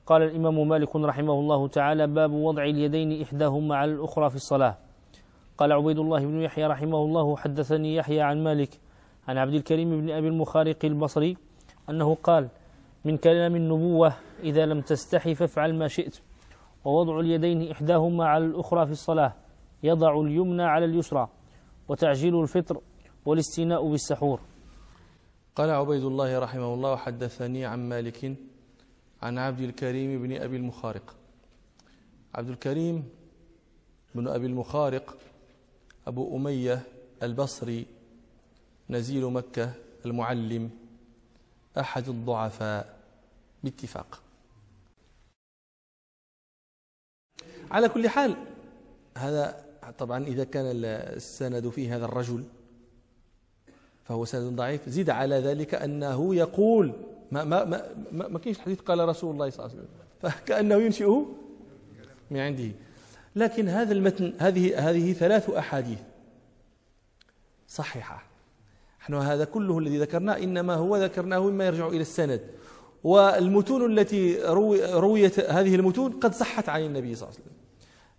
قال الإمام مالك رحمه الله تعالى: باب وضع اليدين إحداهما على الأخرى في الصلاة. قال عبيد الله بن يحيى رحمه الله: حدثني يحيى عن مالك عن عبد الكريم بن أبي المخارق البصري أنه قال: من كلام النبوة إذا لم تستحي فافعل ما شئت، ووضع اليدين إحداهما على الأخرى في الصلاة، يضع اليمنى على اليسرى، وتعجيل الفطر، والاستيناء بالسحور. قال عبيد الله رحمه الله: حدثني عن مالك عن عبد الكريم بن أبي المخارق. عبد الكريم بن أبي المخارق أبو أمية البصري، نزيل مكة، المعلم، أحد الضعفاء باتفاق. على كل حال، هذا طبعا إذا كان السند فيه هذا الرجل فهو سند ضعيف. زيد على ذلك أنه يقول ما كاينش الحديث قال رسول الله صلى الله عليه وسلم، فكأنه ينشئه من عنده. لكن هذا المتن، هذه 3 أحاديث صحيحة. نحن هذا كله الذي ذكرناه إنما هو ذكرناه مما يرجع إلى السند، والمتون التي رويت هذه المتون قد صحت عن النبي صلى الله عليه وسلم.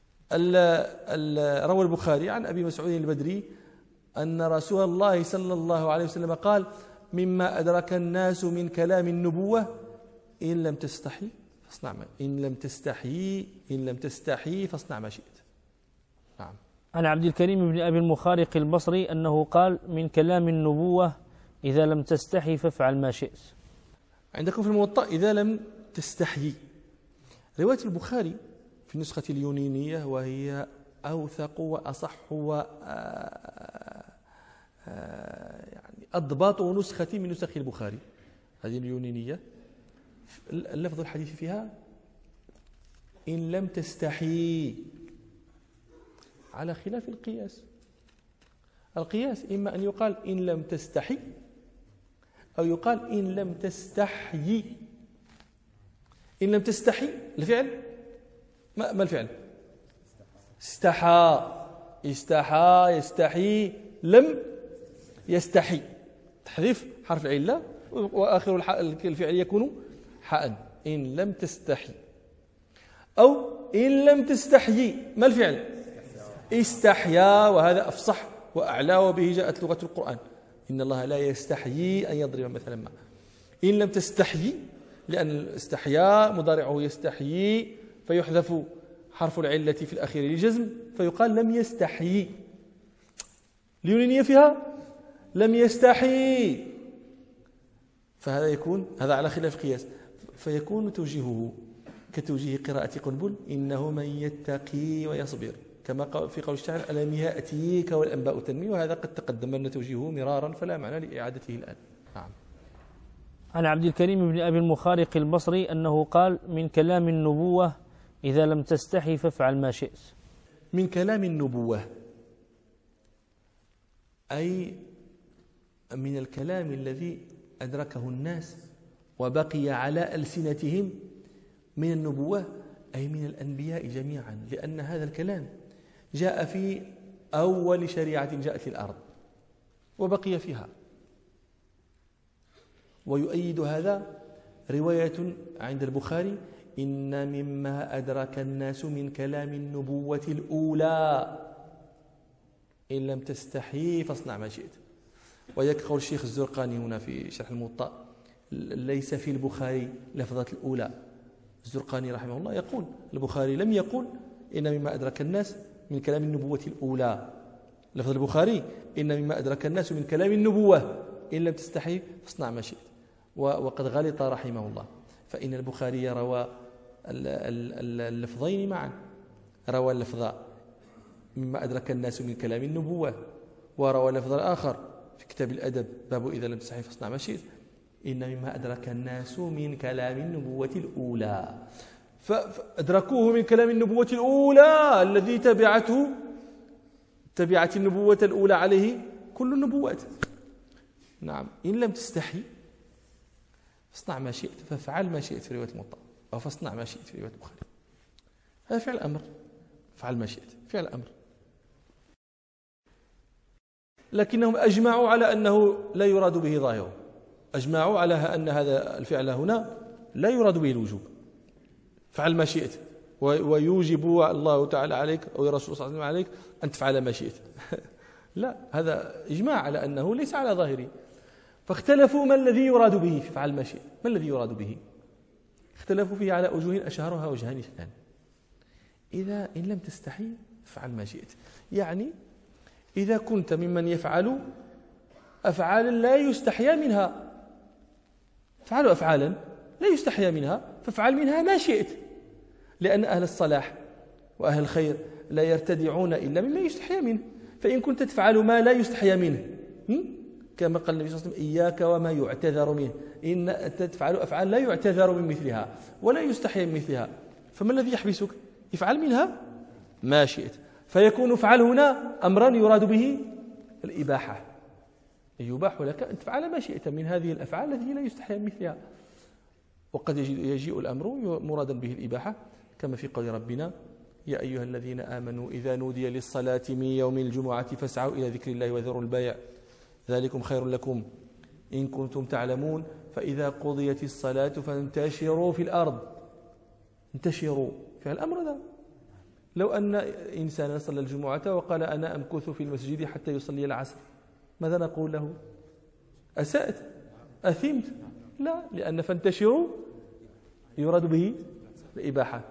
روى البخاري عن أبي مسعود البدري أن رسول الله صلى الله عليه وسلم قال: مما أدرك الناس من كلام النبوة إن لم تستحي فاصنع ما شئت. نعم. عن عبد الكريم بن أبي المخارق البصري أنه قال: من كلام النبوة إذا لم تستحي فافعل ما شئت. عندكم في الموطأ إذا لم تستحي. رواية البخاري في النسخة اليونانية، وهي أوثق وأصح يعني أضبط نسخة من نسخ البخاري، هذه اليونانية، اللفظ الحديث فيها إن لم تستحي، على خلاف القياس. القياس إما أن يقال إن لم تستحي، أو يقال إن لم تستحيي. إن لم تستحي الفعل، ما الفعل؟ استحى، يستحي، لم يستحي، تحذيف حرف العلة، وآخر الفعل يكون حاء. إن لم تستحي. أو إن لم تستحيي، ما الفعل؟ استحيا، وهذا أفصح وأعلى، وبه جاءت لغة القرآن: إن الله لا يستحيي أن يضرب مثلا ما. إن لم تستحيي، لأن الاستحياء مضارعه يستحيي، فيحذف حرف العلة في الأخير للجزم، فيقال لم يستحيي. اليونانية فيها لم يستحي، فهذا يكون هذا على خلاف القياس، فيكون توجيهه كتوجيه قراءة قنبل: إنه من يتقي ويصبر، كما في قول الشاعر: ألم يأتيك والأنباء تنمي. وهذا قد تقدم لنا توجيهه مرارا، فلا معنى لإعادته الآن. نعم. عن عبد الكريم بن أبي المخارق البصري أنه قال: من كلام النبوة إذا لم تستحي فافعل ما شئت. من كلام النبوة أي من الكلام الذي أدركه الناس وبقي على ألسنتهم من النبوة، أي من الأنبياء جميعا، لأن هذا الكلام جاء في أول شريعة جاءت الأرض وبقي فيها. ويؤيد هذا رواية عند البخاري: إن مما أدرك الناس من كلام النبوة الأولى إن لم تستحي فاصنع ما شئت. ويقول الشيخ الزرقاني هنا في شرح الموطأ: ليس في البخاري لفظة الأولى. الزرقاني رحمه الله يقول: البخاري لم يقل إن مما أدرك الناس من كلام النبوة الأولى. لفظ البخاري: إن مما أدرك الناس من كلام النبوة إن لم تستحي فاصنع ما شئت. وقد غلط رحمه الله، فإن البخاري روى اللفظين معا، روى اللفظ مما أدرك الناس من كلام النبوة، وروى اللفظ الآخر في كتاب الأدب باب إذا لم تستحي فاصنع ما شئت: إن مما أدرك الناس من كلام النبوة الأولى. فأدركوه من كلام النبوة الأولى الذي تبعت النبوة الأولى عليه كل النبوات. نعم. إن لم تستحي فاصنع ما شئت، فافعل ما شئت في رواية موطأ، أو فاصنع ما شئت في رواية البخاري. هذا فعل أمر، فعل ما شئت فعل أمر. لكنهم أجمعوا على أنه لا يراد به ظاهره، أجمعوا على أن هذا الفعل هنا لا يراد به الوجوب، فعل ما شئت، ويوجب الله تعالى عليك أو الرسول صلى الله عليه وسلم عليك أن تفعل ما شئت. لا، هذا إجماع على أنه ليس على ظاهره. فاختلفوا ما الذي يراد به في فعل ما شئت، ما الذي يراد به؟ اختلفوا فيه على وجوه أشهرها وجهان اثنان. إذا إن لم تستحي فعل ما شئت، يعني إذا كنت ممن يفعل أفعالا لا يستحيا منها، فعلوا أفعالا لا يستحيا منها فافعل منها ما شئت، لأن أهل الصلاح وأهل الخير لا يرتدعون إلا مما يستحيا منه. فإن كنت تفعل ما لا يستحيا منه، كما قال النبي صلى الله عليه وسلم إياك وما يعتذر منه، إن تفعل أفعال لا يعتذر من مثلها ولا يستحيا من مثلها، فما الذي يحبسك؟ افعل منها ما شئت. فيكون افعل هنا أمرا يراد به الإباحة، يباح لك أن تفعل ما شئت من هذه الأفعال التي لا يستحيا من مثلها. وقد يجيء الأمر مرادا به الإباحة، كما في قول ربنا يا أيها الذين آمنوا إذا نودي للصلاة من يوم الجمعة فاسعوا إلى ذكر الله وذروا البيع ذلكم خير لكم إن كنتم تعلمون فإذا قضيت الصلاة فانتشروا في الأرض. انتشروا في الأمر هذا. لو أن إنسانا صلى الجمعة وقال أنا أمكث في المسجد حتى يصلي العصر، ماذا نقول له؟ أسأت؟ أثمت؟ لا، لأن فانتشروا يراد به الإباحة.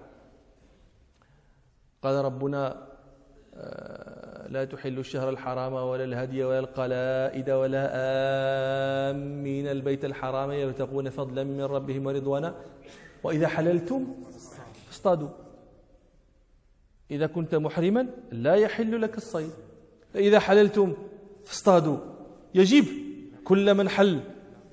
قال ربنا لا تحل الشهر الحرام ولا الهدي ولا القلائد ولا آمين البيت الحرام يبتغون فضلا من ربهم ورضوانا وإذا حللتم فاصطادوا. إذا كنت محرما لا يحل لك الصيد، فإذا حللتم فاصطادوا. يجب كل من حل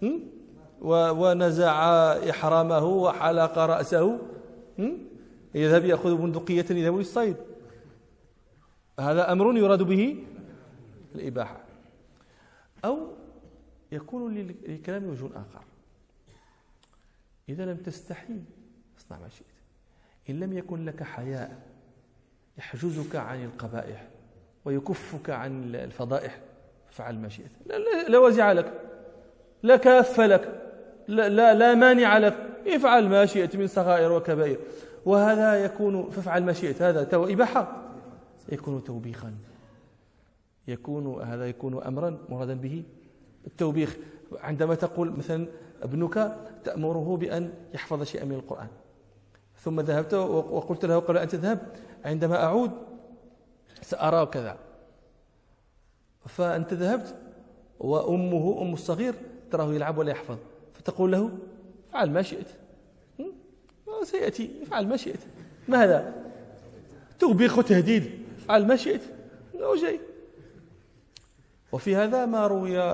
ونزع إحرامه وحلق رأسه يذهب يأخذ بندقية يذهب للصيد، هذا أمر يراد به الإباحة. أو يكون للكلام وجه آخر، إذا لم تستحي اصنع ما شئت، إن لم يكن لك حياء يحجزك عن القبائح ويكفك عن الفضائح فعل ما شئت، لا وزع لك، لا كاف لك، لا مانع لك، افعل ما شئت من صغائر وكبائر. وهذا يكون فافعل ما شئت، هذا إباحة، يكون توبيخا، هذا يكون أمرا مرادا به التوبيخ. عندما تقول مثلا ابنك تأمره بأن يحفظ شيئا من القرآن، ثم ذهبت وقلت له قبل أن تذهب عندما أعود سأرى كذا، فأنت ذهبت وأمه أم الصغير تراه يلعب ولا يحفظ، فتقول له افعل ما شئت، سيأتي افعل ما شئت. ما هذا؟ توبيخ وتهديد، افعل ما شئت جاي. وفي هذا ما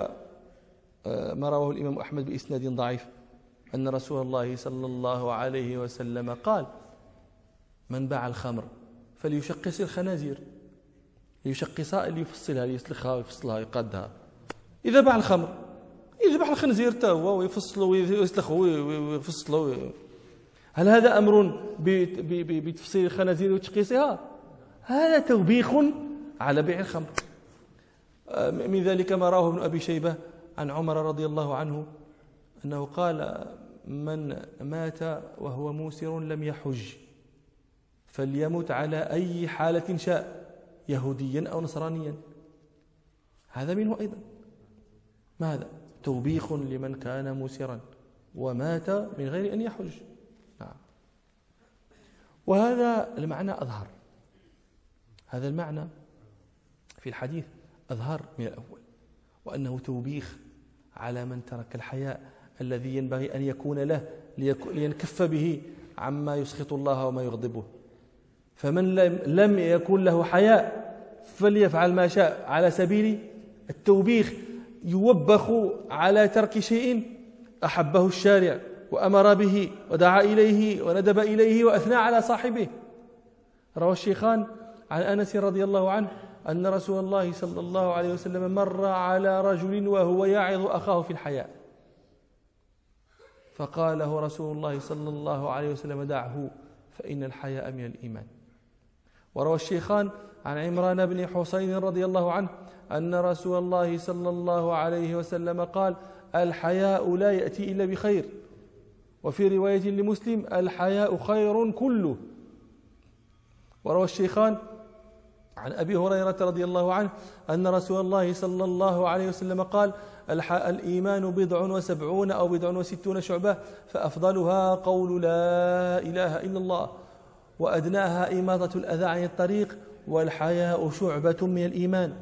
رواه الإمام أحمد بإسناد ضعيف أن رسول الله صلى الله عليه وسلم قال من باع الخمر فليشقص الخنازير، ليشقصها اللي يفصلها، ليسلخها ويفصلها ويقادها. إذا باع الخمر يذبح الخنزير تاهو ويفصله ويسلخه ويفصله. هل هذا أمر بتفصيل الخنازير وتشقيصها؟ هذا توبيخ على بيع الخمر. من ذلك ما رواه ابن أبي شيبة عن عمر رضي الله عنه أنه قال من مات وهو موسر لم يحج فليمت على أي حالة شاء، يهوديا أو نصرانيا. هذا منه أيضا. ماذا؟ توبيخ لمن كان موسرا ومات من غير أن يحج. نعم. وهذا المعنى أظهر، هذا المعنى في الحديث أظهر من الأول، وأنه توبيخ على من ترك الحياء الذي ينبغي أن يكون له لينكف به عما يسخط الله وما يغضبه. فمن لم يكن له حياء فليفعل ما شاء على سبيل التوبيخ، يوبخ على ترك شيء أحبه الشارع وأمر به ودعا إليه وندب إليه وأثنى على صاحبه. روى الشيخان عن أنس رضي الله عنه أن رسول الله صلى الله عليه وسلم مر على رجل وهو يعظ أخاه في الحياء، فقال له رسول الله صلى الله عليه وسلم دعه فإن الحياء من الإيمان. وروى الشيخان عن عمران بن حسين رضي الله عنه أن رسول الله صلى الله عليه وسلم قال الحياء لا يأتي إلا بخير، وفي رواية لمسلم: الحياء خير كله. وروى الشيخان عن أبي هريرة رضي الله عنه أن رسول الله صلى الله عليه وسلم قال: الإيمان 70 أو 60 شعبة، فأفضلها قول لا إله إلا الله، وأدناها إماطة الأذى عن الطريق، والحياء شعبة من الإيمان.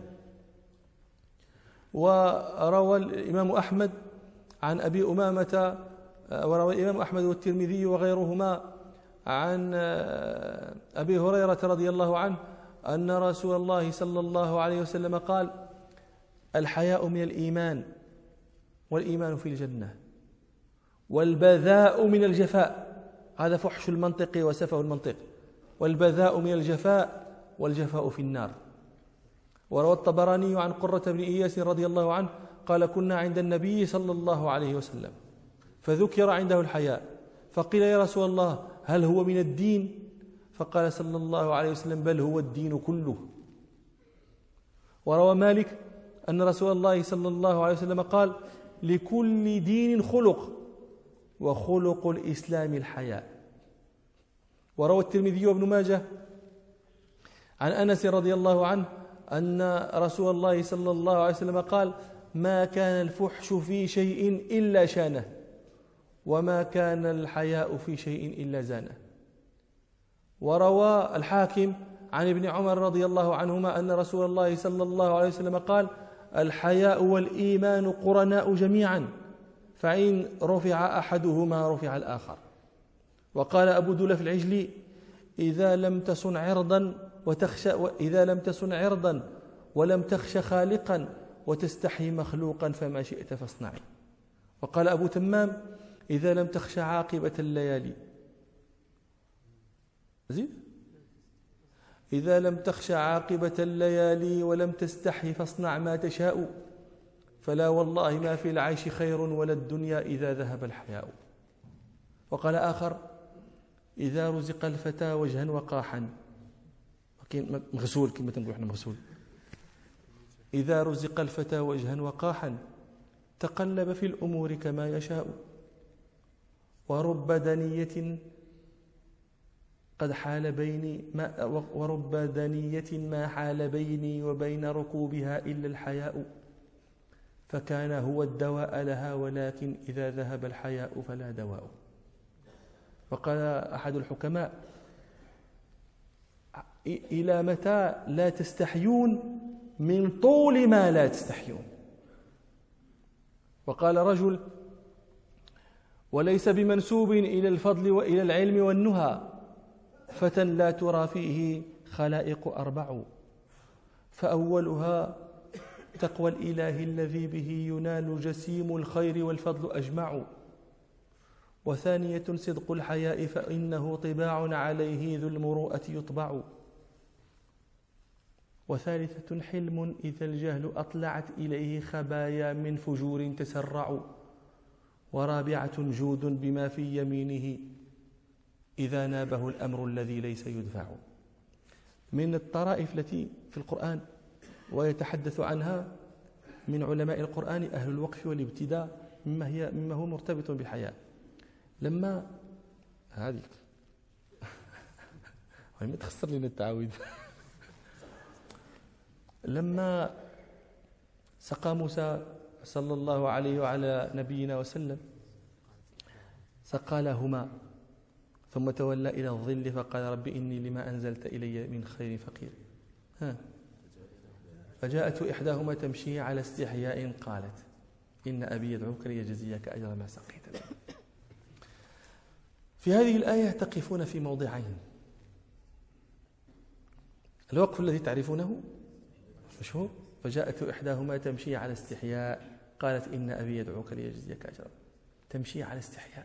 وروى الإمام أحمد عن أبي أمامة، وروى الإمام أحمد والترمذي وغيرهما عن أبي هريرة رضي الله عنه أن رسول الله صلى الله عليه وسلم قال: الحياء من الإيمان، والإيمان في الجنة، والبذاء من الجفاء. هذا فحش المنطق وسفه المنطق. والبذاء من الجفاء، والجفاء في النار. وروى الطبراني عن قرة بن إياس رضي الله عنه قال: كنا عند النبي صلى الله عليه وسلم فذكر عنده الحياء، فقيل: يا رسول الله، هل هو من الدين؟ فقال صلى الله عليه وسلم: بل هو الدين كله. وروى مالك أن رسول الله صلى الله عليه وسلم قال: لكل دين خلق، وخلق الإسلام الحياء. وروى الترمذي وابن ماجه عن أنس رضي الله عنه أن رسول الله صلى الله عليه وسلم قال: ما كان الفحش في شيء إلا شانه، وما كان الحياء في شيء إلا زانه. وروى الحاكم عن ابن عمر رضي الله عنهما أن رسول الله صلى الله عليه وسلم قال: الحياء والإيمان قرناء جميعا، فإن رفع أحدهما رفع الآخر. وقال أبو دولف العجلي: إذا لم تصن عرضا ولم تخش خالقا وتستحي مخلوقا فما شئت فاصنعي. وقال أبو تمام: إذا لم تخش عاقبة الليالي إذا لم تخش عاقبة الليالي ولم تستحي فاصنع ما تشاء، فلا والله ما في العيش خير ولا الدنيا إذا ذهب الحياء. وقال آخر: إذا رزق الفتى وجها وقاحا، مغسول كما تنقول احنا مغسول، إذا رزق الفتى وجها وقاحا تقلب في الأمور كما يشاء، ورب دنية ما حال بيني وبين ركوبها إلا الحياء، فكان هو الدواء لها، ولكن إذا ذهب الحياء فلا دواء. وقال أحد الحكماء: إلى متى لا تستحيون من طول ما لا تستحيون. وقال رجل: وليس بمنسوب إلى الفضل وإلى العلم والنهى فتى لا ترى فيه خلائق 4، فأولها تقوى الإله الذي به ينال جسيم الخير والفضل أجمع، وثانية صدق الحياء فإنه طباع عليه ذو المروءة يطبع، وثالثة حلم إذا الجهل أطلعت إليه خبايا من فجور تسرع، ورابعة جود بما في يمينه إذا نابه الأمر الذي ليس يدفع. من الطرائف التي في القرآن ويتحدث عنها من علماء القرآن أهل الوقف والابتداء مما هو مرتبط بالحياء. لما هذه ما تخسر لنا التعاويذ. لما سقى موسى صلى الله عليه وعلى نبينا وسلم سقى لهما ثم تولى إلى الظل فقال: رب إني لما أنزلت إلي من خير فقير. فجاءت إحداهما تمشي على استحياء قالت: إن أبي يدعوك ليجزيك أجر ما سقيت له. في هذه الآية تقفون في موضعين: الوقف الذي تعرفونه مشهور: فجاءت إحداهما تمشي على استحياء قالت إن أبي يدعوك ليجزيك أجرا. تمشي على استحياء.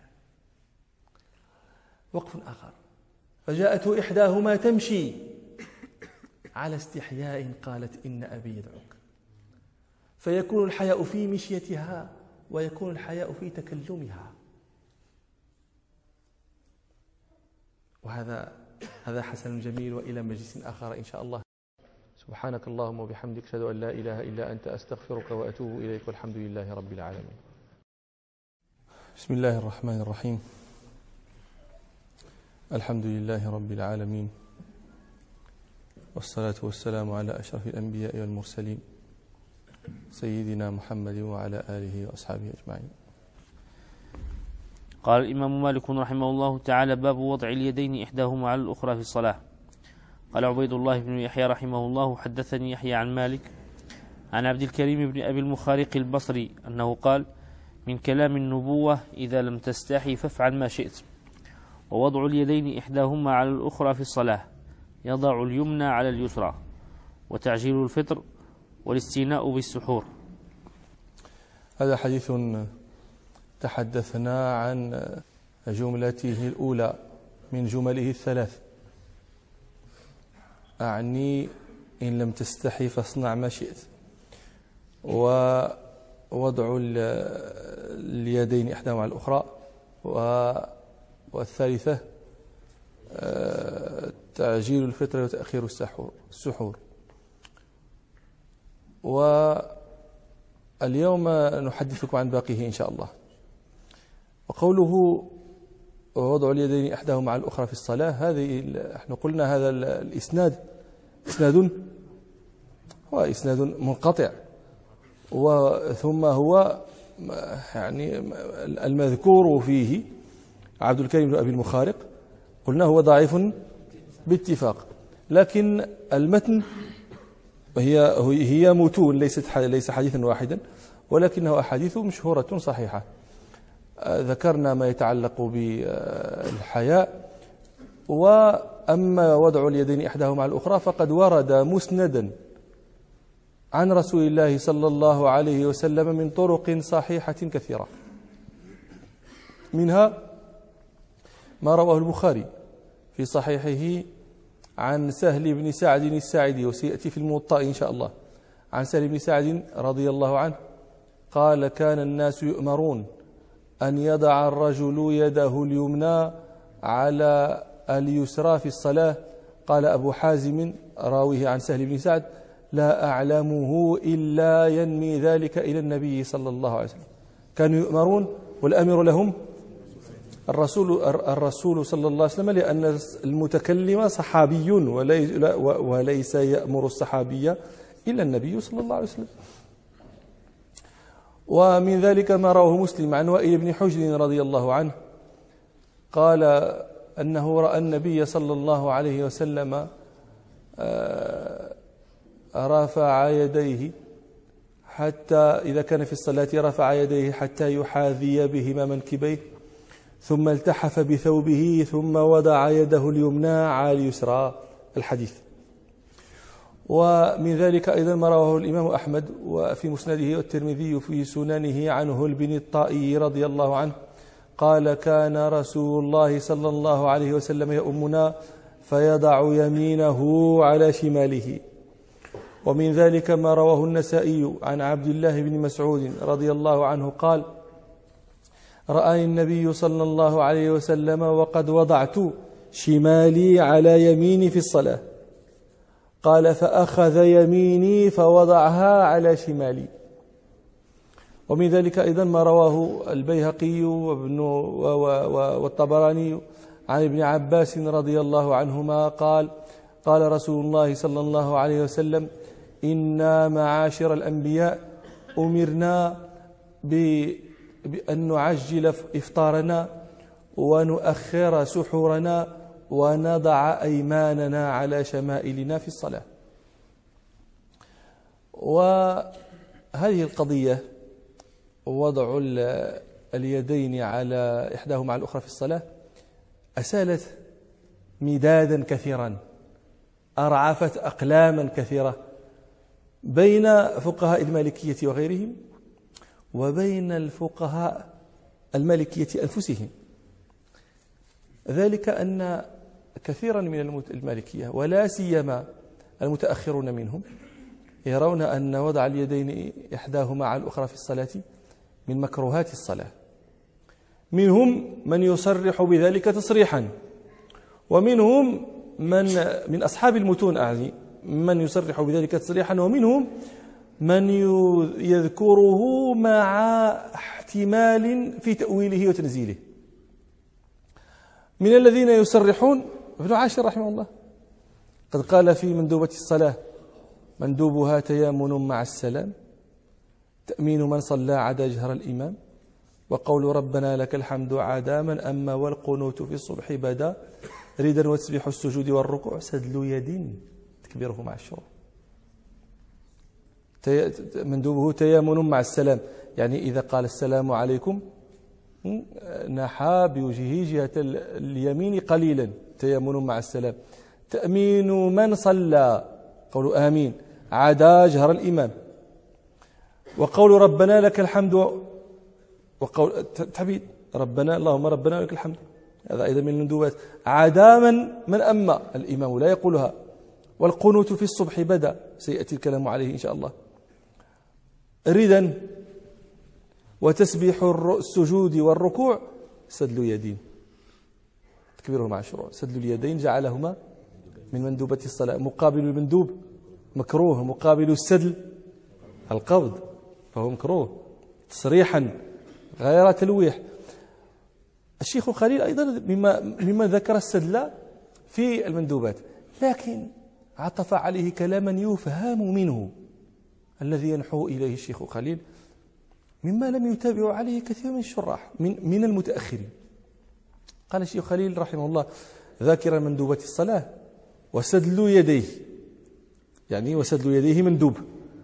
وقف آخر: فجاءت إحداهما تمشي على استحياء قالت إن أبي يدعوك. فيكون الحياء في مشيتها، ويكون الحياء في تكلمها. هذا حسن جميل، وإلى مجلس آخر إن شاء الله. سبحانك اللهم وبحمدك، أشهد أن لا إله إلا أنت، أستغفرك وأتوب إليك، والحمد لله رب العالمين. بسم الله الرحمن الرحيم. الحمد لله رب العالمين، والصلاة والسلام على أشرف الأنبياء والمرسلين سيدنا محمد وعلى آله وأصحابه أجمعين. قال الإمام مالك رحمه الله تعالى: باب وضع اليدين إحداهما على الأخرى في الصلاة. قال عبيد الله بن يحيى رحمه الله: حدثني يحيى عن مالك عن عبد الكريم بن أبي المخارق البصري أنه قال: من كلام النبوة إذا لم تستحي فافعل ما شئت. ووضع اليدين إحداهما على الأخرى في الصلاة، يضع اليمنى على اليسرى، وتعجيل الفطر، والاستيناء بالسحور. هذا حديث تحدثنا عن جملته الأولى من جمله الثلاث، أعني إن لم تستحي فاصنع ما شئت. ووضع اليدين إحداهما على الأخرى، والثالثة تعجيل الفطر وتأخير السحور. واليوم نحدثكم عن باقيه إن شاء الله. وقوله ووضع اليدين إحداهما على الأخرى في الصلاة، هذه احنا قلنا هذا الإسناد هو إسناد منقطع، ثم هو يعني المذكور فيه عبد الكريم بن أبي المخارق قلنا هو ضعيف باتفاق، لكن المتن هي متون، ليس حديثا واحدا، ولكنه أحاديث مشهورة صحيحة. ذكرنا ما يتعلق بالحياء. وأما وضع اليدين إحداهما على الأخرى فقد ورد مسندا عن رسول الله صلى الله عليه وسلم من طرق صحيحة كثيرة، منها ما رواه البخاري في صحيحه عن سهل بن سعد الساعدي، وسيأتي في الموطأ إن شاء الله، عن سهل بن سعد رضي الله عنه قال: كان الناس يؤمرون أن يضع الرجل يده اليمنى على اليسرى في الصلاة. قال أبو حازم راويه عن سهل بن سعد: لا أعلمه إلا ينمي ذلك إلى النبي صلى الله عليه وسلم. كانوا يؤمرون، والأمر لهم الرسول صلى الله عليه وسلم، لأن المتكلم صحابي وليس يأمر الصحابي إلا النبي صلى الله عليه وسلم. ومن ذلك ما رواه مسلم عن وائل بن حجر رضي الله عنه قال أنه رأى النبي صلى الله عليه وسلم رفع يديه حتى إذا كان في الصلاة رفع يديه حتى يحاذي بهما منكبيه، ثم التحف بثوبه، ثم وضع يده اليمنى على اليسرى. الحديث. ومن ذلك أيضا ما رواه الإمام أحمد وفي مسنده، والترمذي في سننه عن هل بن الطائي رضي الله عنه قال: كان رسول الله صلى الله عليه وسلم يؤمنا فيضع يمينه على شماله. ومن ذلك ما رواه النسائي عن عبد الله بن مسعود رضي الله عنه قال: رآني النبي صلى الله عليه وسلم وقد وضعت شمالي على يميني في الصلاة. قال: فأخذ يميني فوضعها على شمالي. ومن ذلك أيضا ما رواه البيهقي والطبراني عن ابن عباس رضي الله عنهما قال: قال رسول الله صلى الله عليه وسلم: إنا معاشر الأنبياء أمرنا بأن نعجل إفطارنا ونؤخر سحورنا ونضع أيماننا على شمائلنا في الصلاة. وهذه القضية وضع اليدين على إحداهما على الأخرى في الصلاة أسالت مدادا كثيرا، أرعفت أقلاما كثيرة بين فقهاء المالكية وغيرهم، وبين الفقهاء المالكية أنفسهم. ذلك أن كثيرا من المالكية ولا سيما المتأخرون منهم يرون أن وضع اليدين إحداهما على الأخرى في الصلاة من مكروهات الصلاة. منهم من يصرح بذلك تصريحا، ومنهم من أصحاب المتون أعني من يصرح بذلك تصريحا، ومنهم من يذكره مع احتمال في تأويله وتنزيله. من الذين يصرحون ابن عاشر رحمه الله قد قال في مندوبة الصلاة: مندوبها تيامن مع السلام، تأمين من صلى عدا جهر الإمام، وقول ربنا لك الحمد عدا من أما، والقنوت في الصبح بدا، ريدا وتسبيح السجود والركوع، سدل يد تكبيره مع الشروع. مندوبه تيامن مع السلام، يعني إذا قال السلام عليكم نحى بوجهه جهة اليمين قليلا، تيامن مع السلام. تأمين من صلى، قول آمين عدا جهر الإمام، وقول ربنا لك الحمد، وقول تحميد ربنا اللهم ربنا لك الحمد، هذا أيضا من المندوبات، عدا من أما، الإمام لا يقولها. والقنوت في الصبح بدا، سيأتي الكلام عليه إن شاء الله. ردا وتسبيح السجود والركوع، سدل يدين تكبيره مع الشروع. سدل اليدين جعلهما من مندوبة الصلاة. مقابل المندوب مكروه، مقابل السدل القبض، فهو مكروه تصريحا غير تلويح. الشيخ خليل أيضا مما ذكر السدل في المندوبات، لكن عطف عليه كلاما يفهم منه الذي ينحو إليه الشيخ خليل، مما لم يتابع عليه كثير من الشراح من المتأخرين. قال الشيخ خليل رحمه الله ذاكر مندوبة الصلاة: وسدل يديه، يعني وسدل يديه مندوب.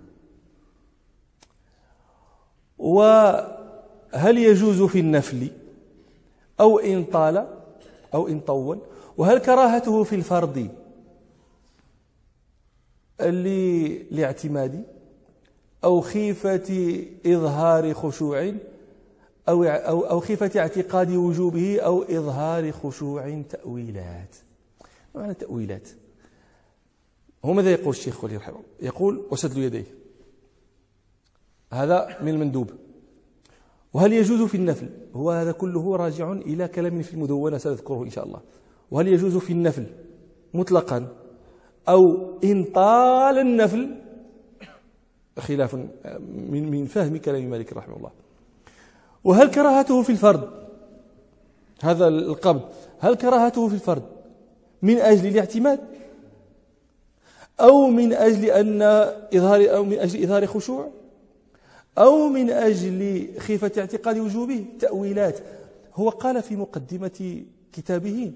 وهل يجوز في النفل أو إن طال أو إن طول؟ وهل كراهته في الفرض لاعتماد أو خيفة إظهار خشوع أو خيفة اعتقاد وجوبه أو إظهار خشوع؟ تأويلات. معنى تأويلات، هو ماذا يقول الشيخ خليل رحمه الله؟ يقول وسدل يديه هذا من المندوب. وهل يجوز في النفل؟ هو هذا كله راجع إلى كلام في المدونة سنذكره إن شاء الله. وهل يجوز في النفل مطلقا أو إن طال النفل؟ خلاف من فهم كلام مالك رحمه الله. وهل كراهته في الفرد، هذا القبض، هل كراهته في الفرد من أجل الاعتماد أو من أجل إظهار خشوع أو من أجل خيفة اعتقاد وجوبه؟ تأويلات. هو قال في مقدمة كتابه: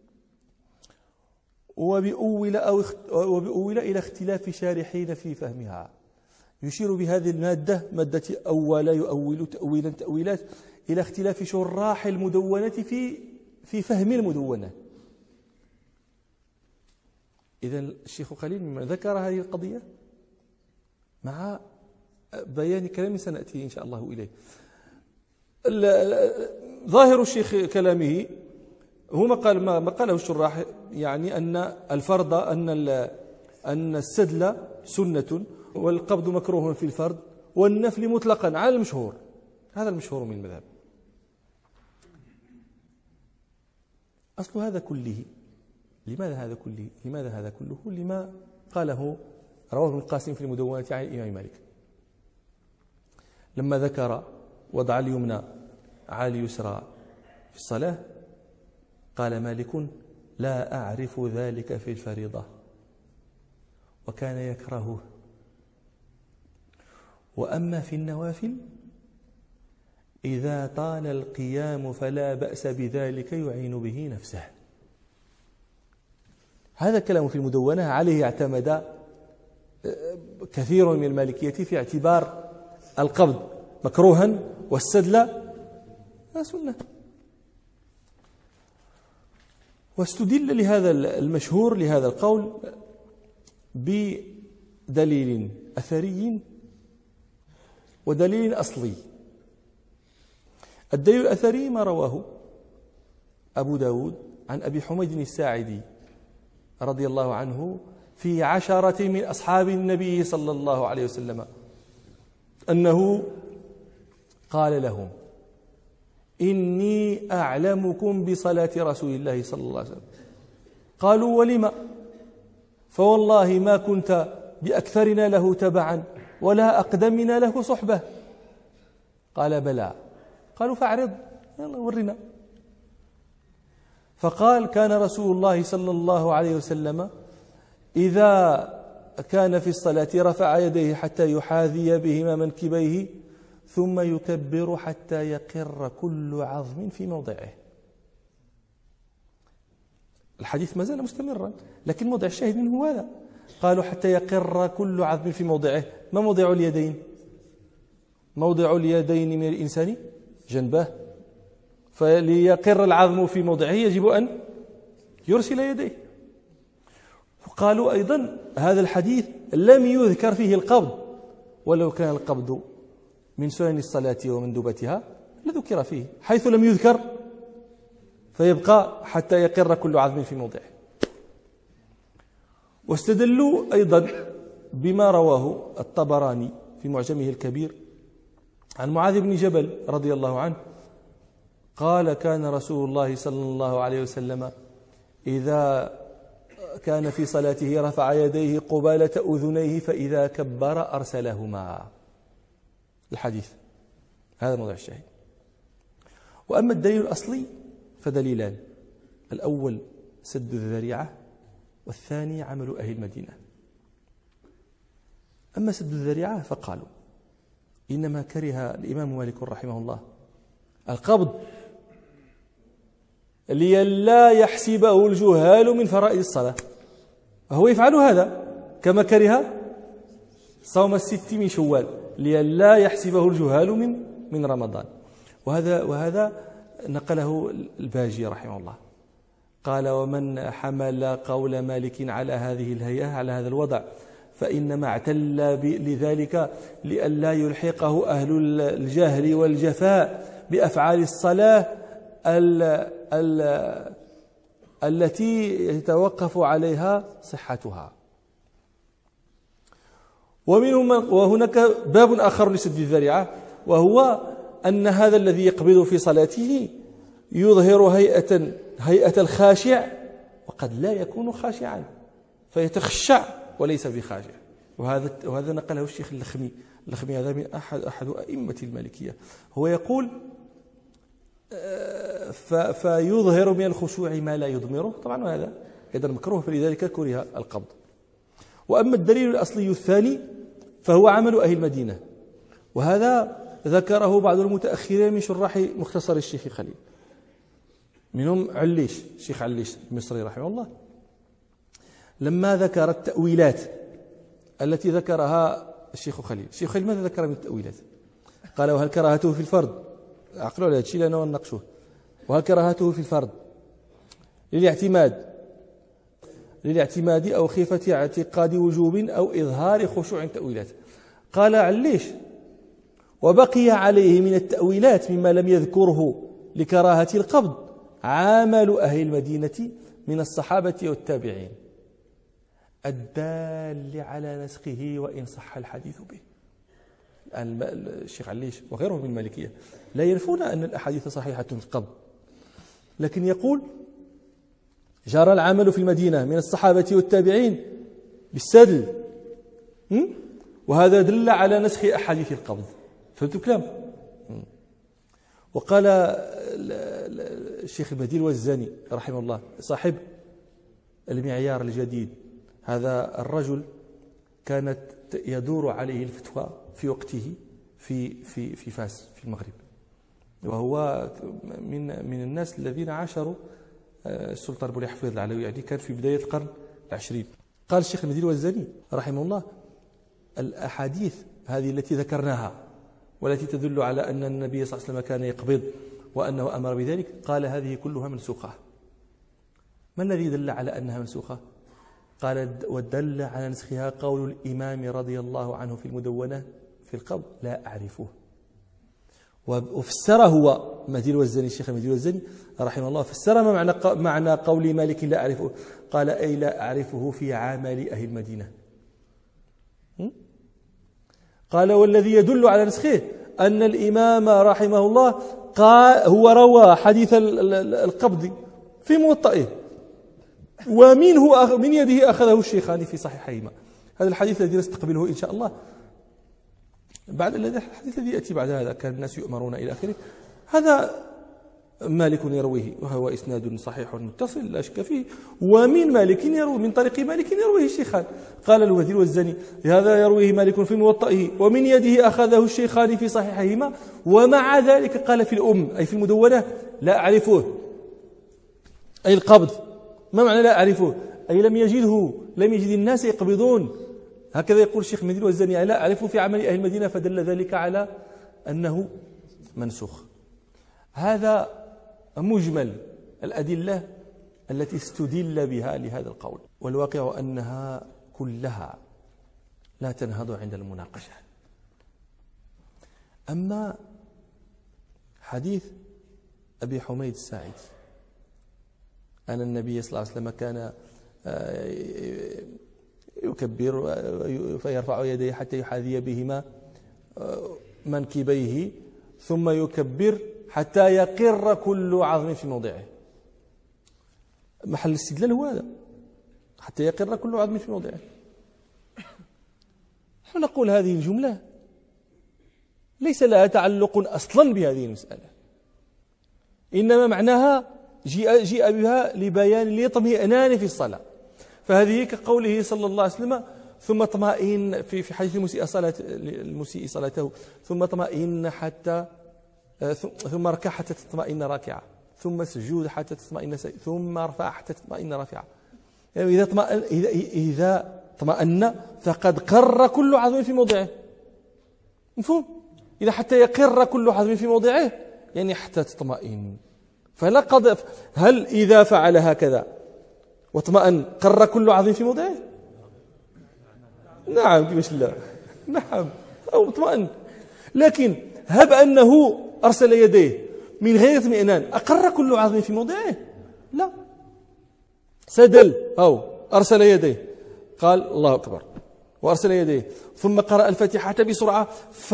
وبأول إلى اختلاف شارحين في فهمها. يشير بهذه المادة، مادة أول يؤول تأويلا تأويلات، إلى اختلاف شراح المدونة في فهم المدونة. إذن الشيخ خليل مما ذكر هذه القضية مع بيان كلام سنأتي إن شاء الله إليه. ظاهر الشيخ كلامه هو ما قاله الشراح، يعني أن الفرض أن السدل سنة والقبض مكروه في الفرض والنفل مطلقا على المشهور. هذا المشهور من المذهب. أصل هذا كله، لماذا هذا كله؟ لما قاله رواه ابن القاسم في المدونة عن الإمام مالك لما ذكر وضع اليمنى على اليسرى في الصلاة. قال مالك: لا أعرف ذلك في الفريضة، وكان يكرهه. وأما في النوافل إذا طال القيام فلا بأس بذلك يعين به نفسه. هذا الكلام في المدونة عليه اعتمد كثير من المالكية في اعتبار القبض مكروها والسدل سنة. واستدل لهذا المشهور لهذا القول بدليل أثري ودليل أصلي. الدليل الأثري ما رواه أبو داود عن أبي حميد الساعدي رضي الله عنه في 10 من أصحاب النبي صلى الله عليه وسلم أنه قال لهم: إني أعلمكم بصلاة رسول الله صلى الله عليه وسلم. قالوا: ولما؟ فوالله ما كنت بأكثرنا له تبعا ولا أقدمنا له صحبة. قال: بلى. قالوا: فاعرض، يلا ورنا. فقال كان رسول الله صلى الله عليه وسلم إذا كان في الصلاة رفع يديه حتى يحاذي بهما منكبيه ثم يكبر حتى يقر كل عظم في موضعه. الحديث ما زال مستمرا، لكن موضع الشاهد منه هو هذا. قالوا حتى يقر كل عظم في موضعه. ما موضع اليدين؟ موضع اليدين من الإنسان جنبه، فليقر العظم في موضعه يجب أن يرسل يديه. قالوا أيضا هذا الحديث لم يذكر فيه القبض، ولو كان القبض من سنن الصلاة ومندوبتها لذكر فيه، حيث لم يذكر فيبقى حتى يقر كل عظم في موضعه. واستدلوا أيضا بما رواه الطبراني في معجمه الكبير عن معاذ بن جبل رضي الله عنه قال كان رسول الله صلى الله عليه وسلم إذا كان في صلاته رفع يديه قبالة أذنيه فإذا كبر أرسلهما. الحديث هذا موضع الشاهد. وأما الدليل الأصلي فدليلان: الأول سد الذريعة، والثاني عمل أهل المدينة. أما سد الذريعة فقالوا إنما كره الإمام مالك رحمه الله القبض لئلا يحسبه الجهال من فرائض الصلاة، وهو يفعل هذا كما كره صوم الست من شوال لئلا يحسبه الجهال من رمضان. وهذا نقله الباجي رحمه الله، قال: ومن حمل قول مالك على هذه الهيئة، على هذا الوضع، فإنما اعتل لذلك لئلا يلحقه أهل الجهل والجفاء بأفعال الصلاة التي يتوقف عليها صحتها. وهناك باب آخر لسد الذريعة، وهو أن هذا الذي يقبض في صلاته يظهر هيئة الخاشع وقد لا يكون خاشعا، فيتخشع وليس بخاشع. وهذا نقله الشيخ اللخمي هذا من أحد أئمة المالكية، هو يقول فيظهر من الخشوع ما لا يضمره. طبعا هذا أيضا مكروه، فلذلك كره القبض. وأما الدليل الأصلي الثاني فهو عمل أهل المدينة، وهذا ذكره بعض المتأخرين من شراح مختصر الشيخ خليل، منهم عليش، الشيخ عليش المصري رحمه الله، لما ذكر التأويلات التي ذكرها الشيخ خليل. الشيخ خليل ماذا ذكر من التأويلات؟ قال: وهل كراهته في الفرض؟ عقلوا على هذا الشيء لأنه نناقشوه. وهل كراهته في الفرض للاعتماد أو خيفة اعتقاد وجوب أو إظهار خشوع تأويلات؟ قال عليش: وبقي عليه من التأويلات مما لم يذكره لكراهة القبض عمل أهل المدينة من الصحابة والتابعين الدال على نسخه وإن صح الحديث به. الشيخ عليش وغيره من المالكية لا ينفون أن الأحاديث صحيحة في القبض، لكن يقول جرى العمل في المدينة من الصحابة والتابعين بالسدل، وهذا دل على نسخ أحاديث القبض. فهمتوا الكلام؟ وقال الشيخ البديل والزاني رحمه الله صاحب المعيار الجديد، هذا الرجل كانت يدور عليه الفتوى في وقته في فاس في المغرب، وهو من الناس الذين عاشروا السلطان بولي حفيظ العلوي، يعني كان في بداية القرن العشرين. قال الشيخ البديل والزاني رحمه الله: الأحاديث هذه التي ذكرناها والتي تدل على أن النبي صلى الله عليه وسلم كان يقبض وأنه أمر بذلك، قال هذه كلها منسوخة. ما الذي دل على أنها منسوخة؟ قال: ودل على نسخها قول الإمام رضي الله عنه في المدونة في القبض لا أعرفه. وفسر هو مدير والزني، الشيخ مدير والزني رحمه الله، فسر ما معنى قول مالك لا أعرفه، قال: أي لا أعرفه في عمل أهل المدينة. قال: والذي يدل على نسخه أن الإمام رحمه الله قال هو روى حديث القبض في موطئه، ومنه من يده أخذه الشيخان في صحيحيهما. هذا الحديث الذي نستقبله إن شاء الله بعد الحديث الذي يأتي بعد هذا، كان الناس يؤمرون إلى آخره. هذا مالك يرويه وهو إسناد صحيح متصل لا شك فيه، ومن مالك يروي من طريق مالك يرويه الشيخان. قال الوزير والزني هذا يرويه مالك في موطئه ومن يده أخذه الشيخان في صحيحهما، ومع ذلك قال في الأم أي في المدونة لا أعرفه، أي القبض. ما معنى لا أعرفه؟ أي لم يجد الناس يقبضون، هكذا يقول الشيخ مدير والزني لا أعرفه في عمل أهل المدينة، فدل ذلك على أنه منسوخ. هذا مجمل الأدلة التي استدل بها لهذا القول، والواقع أنها كلها لا تنهض عند المناقشة. أما حديث أبي حميد الساعدي أن النبي صلى الله عليه وسلم كان يكبر فيرفع يديه حتى يحاذي بهما منكبيه ثم يكبر حتى يقر كل عظم في موضعه. محل الاستدلال هو هذا، حتى يقر كل عظم في موضعه. نحن نقول هذه الجملة ليس لها تعلق أصلا بهذه المسألة، إنما معناها جيء بها لبيان الاطمئنان في الصلاة. فهذه كقوله صلى الله عليه وسلم ثم اطمئن في حديث المسيء صلاته ثم اطمئن حتى ثم ركع حتى تطمئن راكعا ثم سجود حتى تطمئن ثم رفع حتى تطمئن رافعا. يعني إذا اطمأن فقد قر كل عظم في موضعه. مفهوم؟ إذا حتى يقر كل عظم في موضعه يعني حتى تطمئن. هل إذا فعل هكذا واطمأن قر كل عظم في موضعه؟ نعم، كيفاش لا؟ نعم، أو اطمأن. لكن هب أنه أرسل يديه من غير اطمئنان أقر كل عظم في موضعه؟ لا، سدل أو أرسل يديه قال الله أكبر وأرسل يديه ثم قرأ الفاتحة بسرعة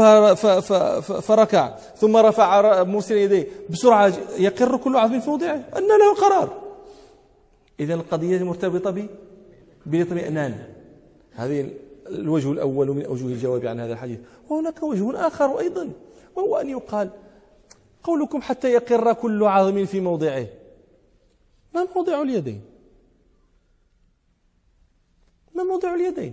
فركع ثم رفع مرسل يديه بسرعة، يقر كل عظم في موضعه؟ أن له قرار. إذن القضية مرتبطة بالاطمئنان. هذه الوجه الأول من أوجه الجواب عن هذا الحديث. وهناك وجه آخر أيضا، وهو أن يقال قولكم حتى يقر كل عظم في موضعه، ما موضع اليدين؟ ما موضع اليدين؟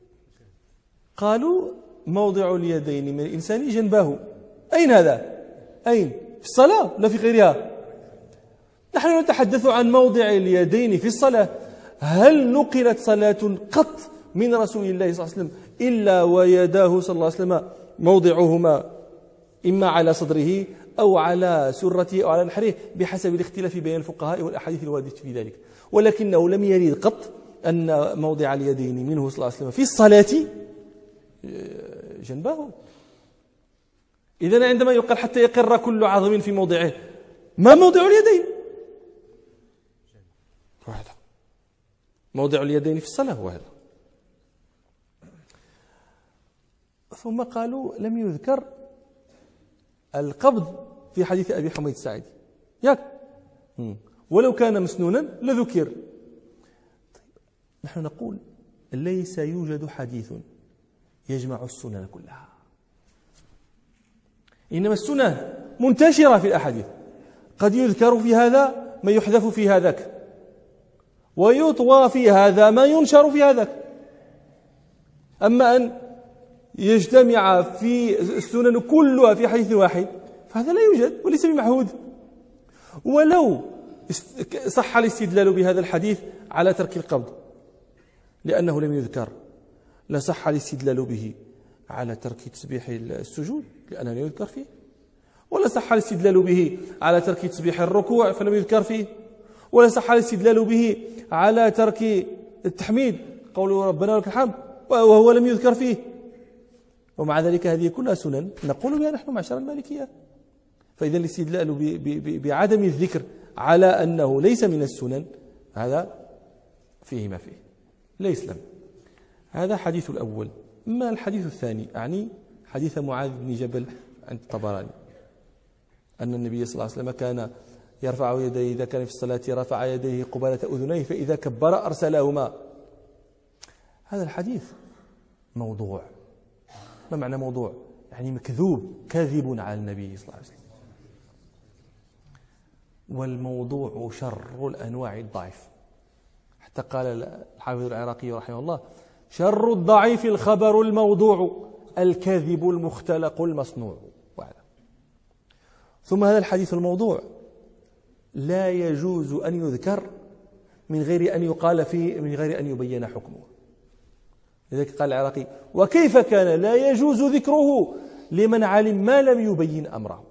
قالوا موضع اليدين من الإنسان جنبه. أين هذا؟ أين؟ في الصلاة لا في غيرها؟ نحن نتحدث عن موضع اليدين في الصلاة. هل نقلت صلاة قط من رسول الله صلى الله عليه وسلم إلا ويداه صلى الله عليه وسلم موضعهما إما على صدره أو على سرته أو على نحره بحسب الاختلاف بين الفقهاء والأحاديث الواردة في ذلك، ولكنه لم يرد قط أن موضع اليدين منه صلى الله عليه وسلم في الصلاة جنبه. إذن عندما يقال حتى يقر كل عظم في موضعه، ما موضع اليدين؟ واحدة. موضع اليدين في الصلاة هو هذا. ثم قالوا لم يذكر القبض في حديث أبي حميد الساعدي، ياك ولو كان مسنونا لذكر. طيب. نحن نقول ليس يوجد حديث يجمع السنن كلها، إنما السنن منتشرة في الأحاديث، قد يذكر في هذا ما يحذف في هذاك، ويطوى في هذا ما ينشر في هذاك. أما أن يجتمع في السنن كلها في حديث واحد فهذا لا يوجد وليس بمعهود. ولو صح الاستدلال بهذا الحديث على ترك القبض لأنه لم يذكر، لا صح الاستدلال به على ترك تسبيح السجود لأنه لم يذكر فيه، ولا صح الاستدلال به على ترك تسبيح الركوع فلم يذكر فيه، ولا صح الاستدلال به على ترك التحميد قوله ربنا ولك الحمد وهو لم يذكر فيه. ومع ذلك هذه كلها سنن نقول بها نحن معشر المالكية. فإذا الاستدلال بعدم الذكر على أنه ليس من السنن هذا فيه ما فيه، لا يسلم. هذا حديث الأول. أما الحديث الثاني أعني حديث معاذ بن جبل عند الطبراني أن النبي صلى الله عليه وسلم كان يرفع يديه إذا كان في الصلاة، رفع يديه قبالة أذنيه فإذا كبر أرسلهما. هذا الحديث موضوع. ما معنى موضوع؟ يعني مكذوب، كاذب على النبي صلى الله عليه وسلم. والموضوع شر الأنواع الضعيف. حتى قال الحافظ العراقي رحمه الله: شر الضعيف الخبر الموضوع، الكاذب المختلق المصنوع. ثم هذا الحديث الموضوع لا يجوز أن يذكر من غير أن يقال فيه، من غير أن يبين حكمه. لذلك قال العراقي: وكيف كان لا يجوز ذكره لمن علم ما لم يبين أمره.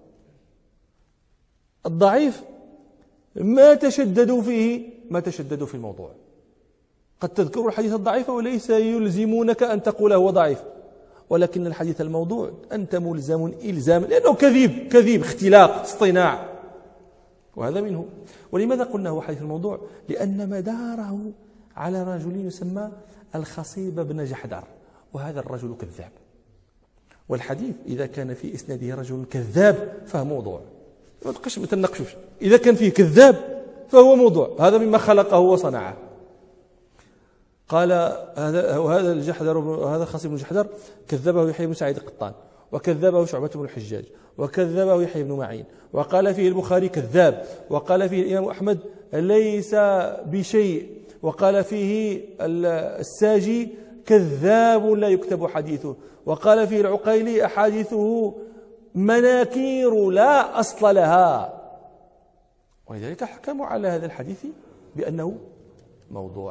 الضعيف ما تشددوا فيه ما تشددوا في الموضوع. قد تذكر الحديث الضعيف وليس يلزمونك أن تقول هو ضعيف، ولكن الحديث الموضوع أنت ملزم إلزام، لأنه كذب اختلاق اصطناع، وهذا منه. ولماذا قلنا هو حديث الموضوع؟ لأن مداره على رجل يسمى الخصيب بن جحدر، وهذا الرجل كذاب، والحديث إذا كان في إسناده رجل كذاب فهو موضوع. ما تناقشوش، إذا كان فيه كذاب فهو موضوع، هذا مما خلقه وصنعه. قال هذا الجحدر، هذا الخصيب بن جحدر كذبه يحيى بن سعيد القطان، وكذبه شعبة بن الحجاج، وكذبه يحيى بن معين، وقال فيه البخاري كذاب، وقال فيه الإمام أحمد ليس بشيء، وقال فيه الساجي كذاب لا يكتب حديثه، وقال فيه العقيلي أحاديثه مناكير لا أصل لها. ولذلك حكموا على هذا الحديث بأنه موضوع.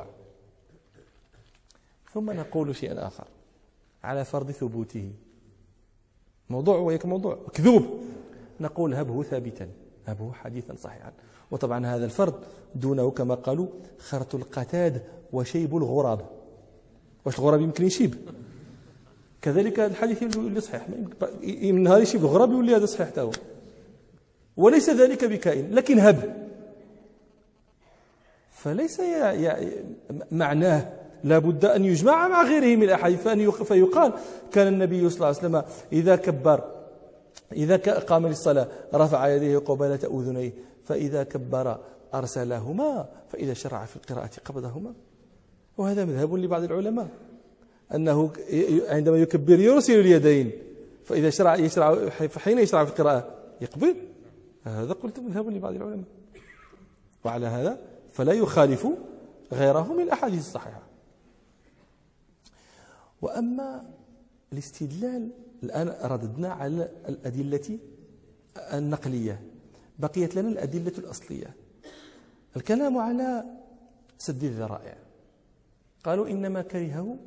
ثم نقول شيئا آخر على فرض ثبوته. موضوع ويك موضوع كذوب، نقول هبه ثابتا، هبه حديثا صحيحا. وطبعا هذا الفرض دونه كما قالوا خرط القتاد وشيب الغراب. واش الغراب يمكن يشيب؟ كذلك الحديث اللي صحيح من نهار يشيب الغراب يولي هذا صحيح تاهو، وليس ذلك بكائن، لكن هب. فليس معناه لا بد أن يجمع مع غيره من الأحاديث، فيقال كان النبي صلى الله عليه وسلم إذا كبر، إذا قام للصلاة رفع يديه قبالة أذنيه، فإذا كبر أرسلهما، فإذا شرع في القراءة قبضهما. وهذا مذهب لبعض العلماء أنه عندما يكبر يرسل اليدين، فإذا يشرع حين يشرع في القراءة يقبض. هذا قلت مذهب لبعض العلماء، وعلى هذا فلا يخالف غيره من الأحاديث الصحيحة. وأما الاستدلال، الآن رددنا على الأدلة النقلية، بقيت لنا الأدلة الأصلية. الكلام على سد الذرائع، قالوا إنما كرهه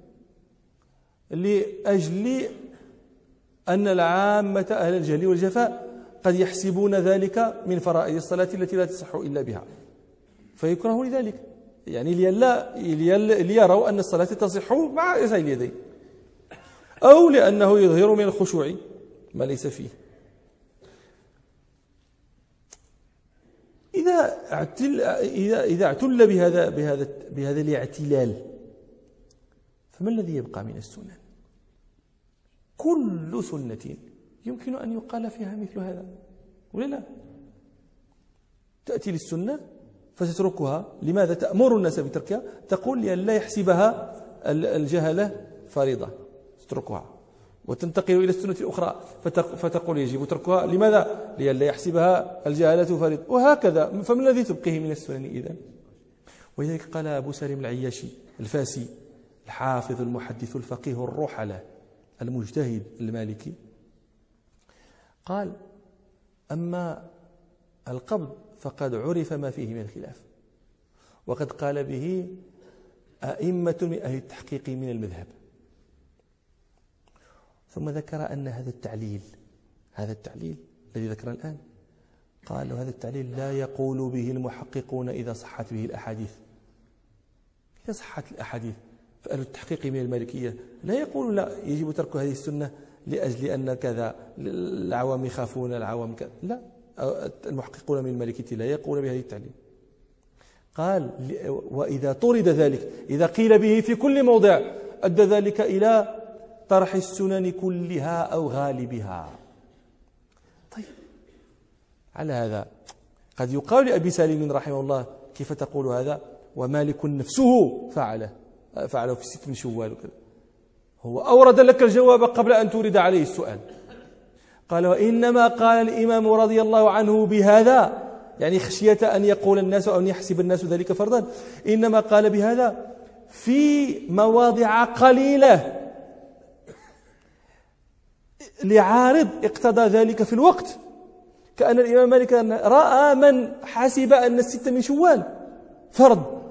لأجل أن العامة أهل الجهل والجفاء قد يحسبون ذلك من فرائض الصلاة التي لا تصح إلا بها، فيكره لذلك، يعني ليروا أن الصلاة تصح مع غسل اليدين، أو لأنه يظهر من الخشوع ما ليس فيه. إذا اعتل بهذا الاعتلال، فما الذي يبقى من السنن؟ كل سنة يمكن أن يقال فيها مثل هذا، ولا لا؟ تأتي للسنة فتتركها. لماذا تأمر الناس بتركها؟ تقول لأن لا يحسبها الجهلة فريضة، تتركها، وتنتقل إلى السنة الأخرى فتقول يجب تركها. لماذا؟ لأن لا يحسبها الجهلة فريضة، وهكذا. فما الذي تبقيه من السنن إذن؟ ولذلك قال أبو سالم العياشي الفاسي الحافظ المحدث الفقيه الروحلة المجتهد المالكي، قال: أما القبض فقد عرف ما فيه من الخلاف، وقد قال به أئمة من أهل التحقيق من المذهب. ثم ذكر أن هذا التعليل الذي ذكر الآن، قال هذا التعليل لا يقول به المحققون إذا صحت به الأحاديث. إذا صحت الأحاديث فأهل التحقيق من المالكية لا يقول لا يجب ترك هذه السنة لأجل أن كذا، العوام يخافون، العوام كذا، لا، المحققون من المالكية لا يقول بهذه التعليل. قال: وإذا طرد ذلك، إذا قيل به في كل موضع، أدى ذلك إلى طرح السنن كلها أو غالبها. طيب، على هذا قد يقال لأبي سالم رحمه الله: كيف تقول هذا ومالك نفسه فعله في 6 من شوال وكذا؟ هو أورد لك الجواب قبل أن تورد عليه السؤال. قال: وإنما قال الإمام رضي الله عنه بهذا يعني خشية أن يقول الناس أو أن يحسب الناس ذلك فرضا، إنما قال بهذا في مواضع قليلة لعارض اقتضى ذلك في الوقت، كأن الإمام مالك رأى من حسب أن 6 من شوال فرض،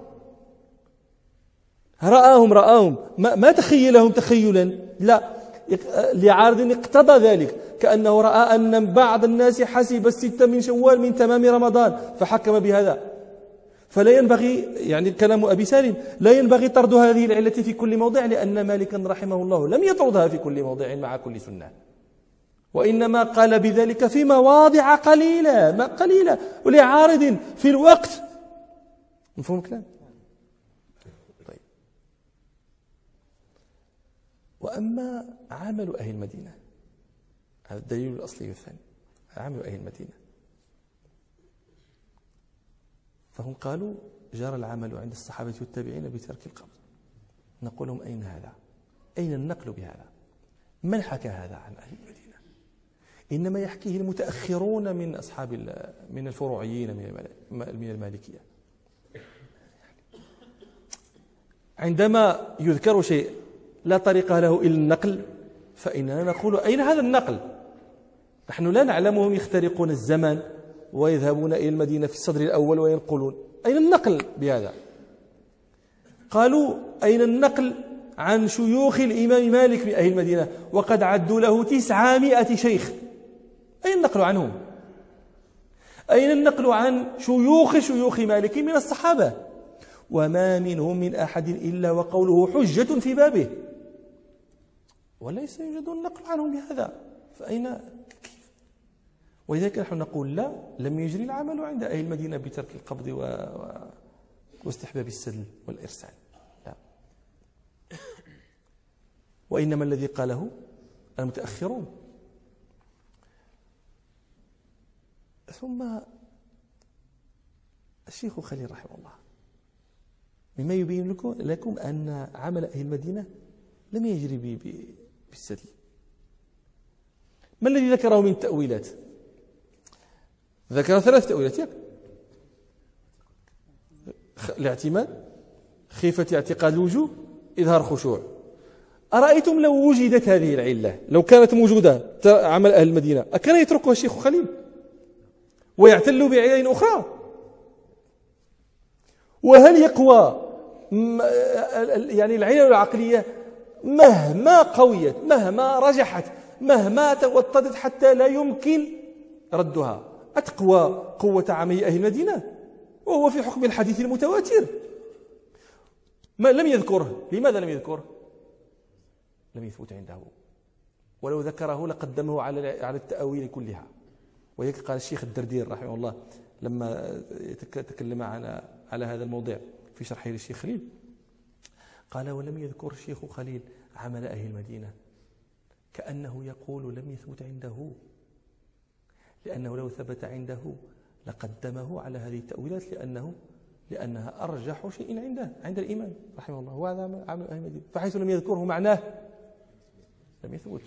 رآهم ما تخيلهم تخيلا، لا، لعارض اقتضى ذلك، كأنه رأى أن بعض الناس حسب 6 من شوال من تمام رمضان فحكم بهذا. فلا ينبغي، يعني كلام أبي سالم، لا ينبغي طرد هذه العلة في كل موضع، لأن مالكا رحمه الله لم يطردها في كل موضع مع كل سنة، وإنما قال بذلك في مواضع قليلة ولعارض في الوقت. مفهوم الكلام؟ طيب. وأما عمل أهل المدينة، هذا الدليل الأصلي الثاني، عمل أهل المدينة، فهم قالوا جرى العمل عند الصحابة والتابعين بترك القبض. نقول لهم أين هذا؟ أين النقل بهذا؟ من حكى هذا عن أهل المدينة؟ إنما يحكيه المتأخرون من أصحاب من الفروعيين من المالكية. عندما يذكر شيء لا طريق له إلا النقل، فإننا نقول أين هذا النقل؟ نحن لا نعلمهم يخترقون الزمن ويذهبون إلى المدينة في الصدر الأول وينقلون، أين النقل بهذا؟ قالوا أين النقل عن شيوخ الإمام مالك من أهل المدينة، وقد عدوا له 900 شيخ، أين النقل عنهم؟ أين النقل عن شيوخ مالك من الصحابة؟ وما منهم من أحد إلا وقوله حجة في بابه، وليس يوجد النقل عنهم بهذا، فأين كيف؟ ولذلك نحن نقول لا، لم يجري العمل عند أهل المدينة بترك القبض واستحباب السدل والإرسال، لا، وإنما الذي قاله المتأخرون. ثم الشيخ خليل رحمه الله مما يبين لكم أن عمل أهل المدينة لم يجري بالسدل. ما الذي ذكره من تأويلات؟ ذكر 3 تأويلات: الاعتماد، خيفة اعتقاد الوجوب، إظهار خشوع. أرأيتم لو وجدت هذه العلة، لو كانت موجودة عمل أهل المدينة، أكان يتركها الشيخ خليل ويعتل بعلل أخرى؟ وهل يقوى يعني العلل العقلية مهما قويت، مهما رجحت، مهما توطدت حتى لا يمكن ردها، أتقوى قوة عمل أهل المدينة؟ وهو في حكم الحديث المتواتر ما لم يذكره. لماذا لم يذكره؟ لم يثبت عنده، ولو ذكره لقدمه على التأويل كلها. وهيك قال الشيخ الدردير رحمه الله لما تكلم على هذا الموضوع في شرحه للشيخ خليل، قال: ولم يذكر الشيخ خليل عمل أهل المدينة، كأنه يقول لم يثبت عنده، لأنه لو ثبت عنده لقدمه على هذه التأويلات، لأنها أرجح شيء عنده عند الإمام رحمه الله، وهذا عمل أهل المدينة. فحيث لم يذكره معناه لم يثبت.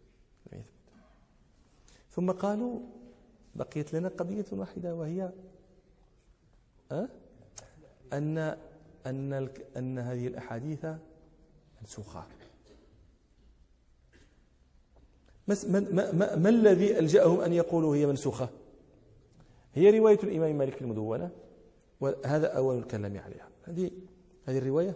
ثم قالوا: بقيت لنا قضية واحدة، وهي أن هذه الأحاديث منسوخة. ما الذي ألجأهم أن يقولوا هي منسوخة؟ هي رواية الإمام مالك المدونة، وهذا أول الكلام عليها. هذه الرواية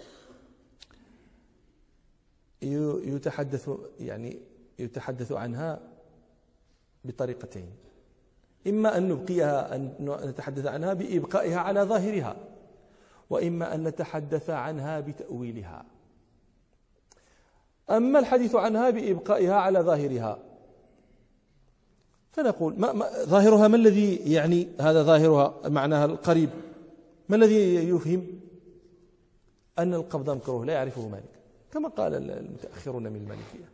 يتحدث عنها بطريقتين: إما أن نبقيها، أن نتحدث عنها بإبقائها على ظاهرها، وإما أن نتحدث عنها بتأويلها. أما الحديث عنها بإبقائها على ظاهرها فنقول ظاهرها ما الذي يعني هذا ظاهرها معناها القريب؟ ما الذي يفهم؟ أن القبض مكروه لا يعرفه مالك، كما قال المتأخرون من المالكية،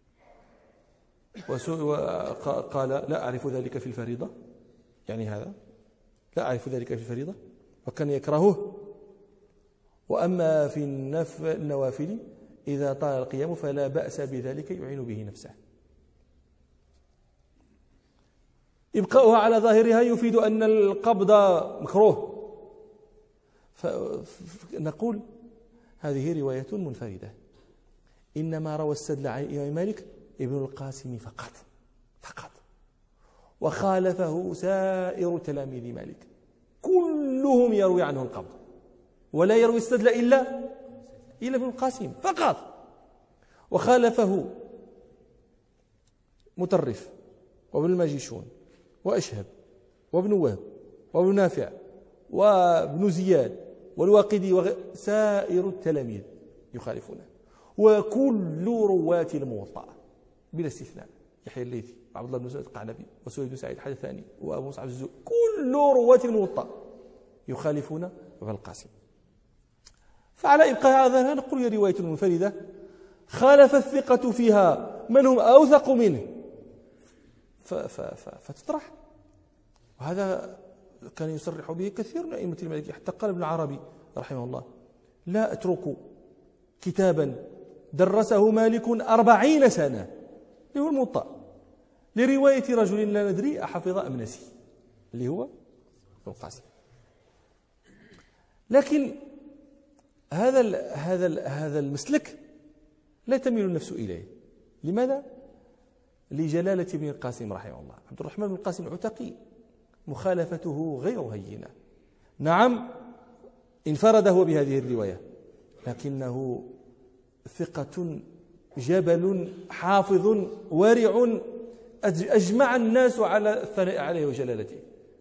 وقال: لا أعرف ذلك في الفريضة، يعني هذا لا أعرف ذلك في الفريضة، وكان يكرهه. وأما في النوافل إذا طال القيام فلا بأس بذلك، يعين به نفسه. إبقاؤها على ظاهرها يفيد أن القبض مكروه. فنقول هذه رواية منفردة، إنما روى السدل عن الإمام مالك ابن القاسم فقط، وخالفه سائر تلاميذ مالك كلهم يروي عنه القبض، ولا يروي السدل إلا ابن القاسم فقط. وخالفه مطرف وابن الماجشون وأشهب وابن وهب وابن نافع وابن زياد والواقدي سائر التلاميذ يخالفونه، وكل رواة الموطأ بلا استثناء، يحيى الليثي وعبد الله بن سعيد القعنبي وسويد بن سعيد الحدثاني وأبو مصعب الزهري، كل رواة الموطأ يخالفون ابن القاسم. فعلى إبقاء هذا نقول هي رواية منفردة خالف الثقة فيها من هم أوثق منه فتطرح. وهذا كان يصرح به كثير من أئمة المالكية، حتى قال ابن العربي رحمه الله: لا أترك كتابا درسه مالك 40 سنة اللي هو الموطأ لرواية رجل لا ندري أحفظ أم نسي، اللي هو ابن القاسم. لكن هذا المسلك لا تميل النفس إليه. لماذا؟ لجلالة ابن القاسم رحمه الله. عبد الرحمن بن القاسم العتقي مخالفته غير هينة، نعم انفرد هو بهذه الرواية، لكنه ثقة جبل حافظ ورع أجمع الناس على الثناء عليه وجلالته.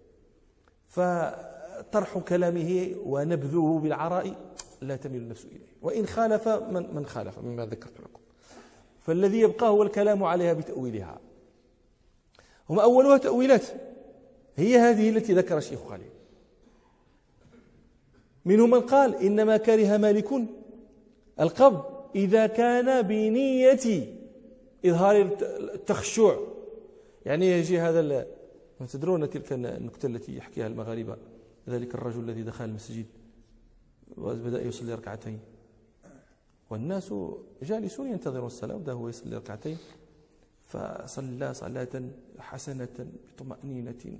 فطرح كلامه ونبذه بالعراء لا تميل النفس إليه، وإن خالف من خالف مما ذكرت لكم، فالذي يبقى هو الكلام عليها بتأويلها. هم أولها تأويلات هي هذه التي ذكر الشيخ خليل. منهم من قال إنما كره مالك القبض إذا كان بنية إظهار التخشع، يعني يجي هذا تدرون تلك النكتة التي يحكيها المغاربة، ذلك الرجل الذي دخل المسجد وبدأ يصلي ركعتين والناس جالسون ينتظرون الصلاة، وده هو يصلي ركعتين، فصلى صلاة حسنة بطمأنينة،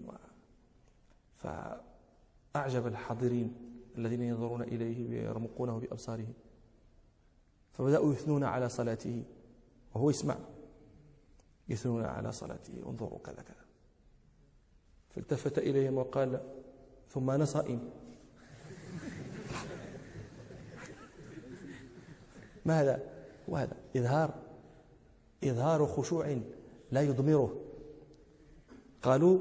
فأعجب الحاضرين الذين ينظرون إليه ويرمقونه بأبصارهم، فبدأوا يثنون على صلاته وهو يسمع، يثنون على صلاته، انظروا كذا كذا. فالتفت إليهم وقال: ثم أنا صائم. ما هذا؟ وهذا إظهار خشوع لا يضمره. قالوا: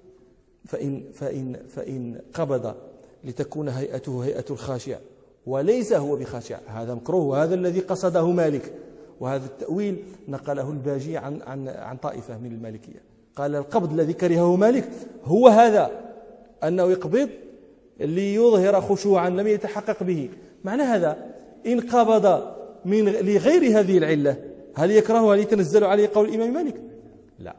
فإن قبض لتكون هيئته هيئة الخاشع وليس هو بخاشع، هذا مكروه، وهذا الذي قصده مالك. وهذا التأويل نقله الباجي عن طائفة من المالكية، قال القبض الذي كرهه مالك هو هذا، أنه يقبض ليظهر خشوعا لم يتحقق به. معنى هذا إن قبض لغير هذه العلة هل يكره، هل يتنزل عليه قول الإمام مالك؟ لا.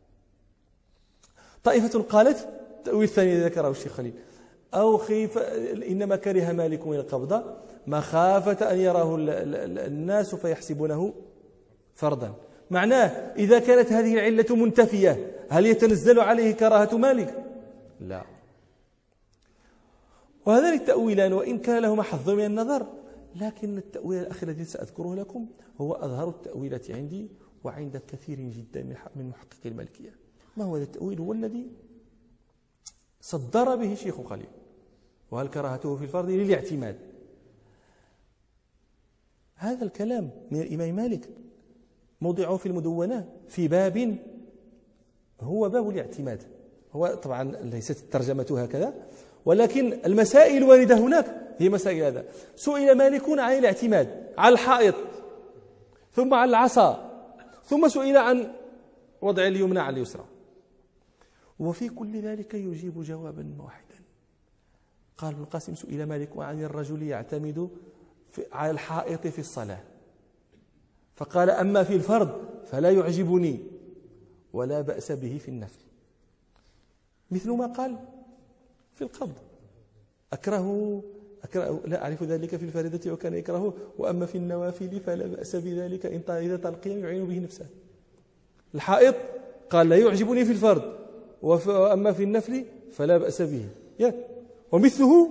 طائفة قالت التأويل الثاني الذي ذكره الشيخ خليل: أو خيف إنما كره مالك من القبض مخافة أن يراه الناس فيحسبونه فرضا. معناه إذا كانت هذه العلة منتفية هل يتنزل عليه كراهة مالك؟ لا. وهذان التأويلان وإن كان لهما حظ من النظر، لكن التأويل الأخير الذي سأذكره لكم هو أظهر التأويلات عندي وعند كثير جدا من محققي المالكية. ما هو هذا التأويل؟ هو الذي صدر به شيخ خليل: وهل كراهته في الفرض للاعتماد. هذا الكلام من الإمام مالك موضعه في المدونة في باب هو باب الاعتماد. هو طبعا ليست الترجمة هكذا، ولكن المسائل الواردة هناك هي مسائل هذا. سئل مالك عن الاعتماد على الحائط، ثم على العصا، ثم سئل عن وضع اليمنى على اليسرى، وفي كل ذلك يجيب جوابا واحدا. قال ابن القاسم: سئل مالك عن الرجل يعتمد على الحائط في الصلاة، فقال: أما في الفرض فلا يعجبني ولا بأس به في النفل، مثل ما قال في القبض: أكره لا أعرف ذلك في الفريضة وكان يكرهه، وأما في النوافل فلا بأس بذلك إن إذا طال القيام يعين به نفسه. الحائط قال: لا يعجبني في الفرض، وأما في النفل فلا بأس به. ومثله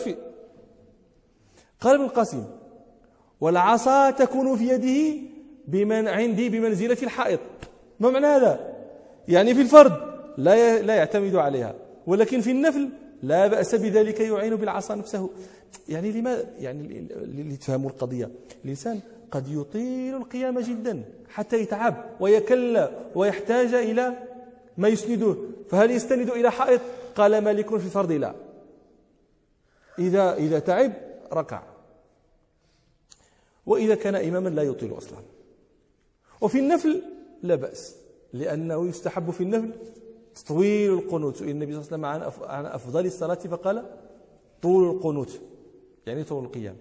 قال ابن القاسم: والعصا تكون في يده عندي بمنزلة الحائط. ما معنى هذا؟ يعني في الفرض لا يعتمد عليها، ولكن في النفل لا بأس بذلك، يعين بالعصا نفسه. يعني لماذا؟ يعني لتفهموا القضية. الإنسان قد يطيل القيام جدا حتى يتعب ويكل ويحتاج إلى ما يسنده، فهل يستند إلى حائط؟ قال مالك في الفرض لا، إذا تعب ركع، وإذا كان إماما لا يطيل أصلا. وفي النفل لا بأس، لأنه يستحب في النفل تطويل القنوت. النبي صلى الله عليه وسلم عن أفضل الصلاة فقال: طول القنوت، يعني طول القيام.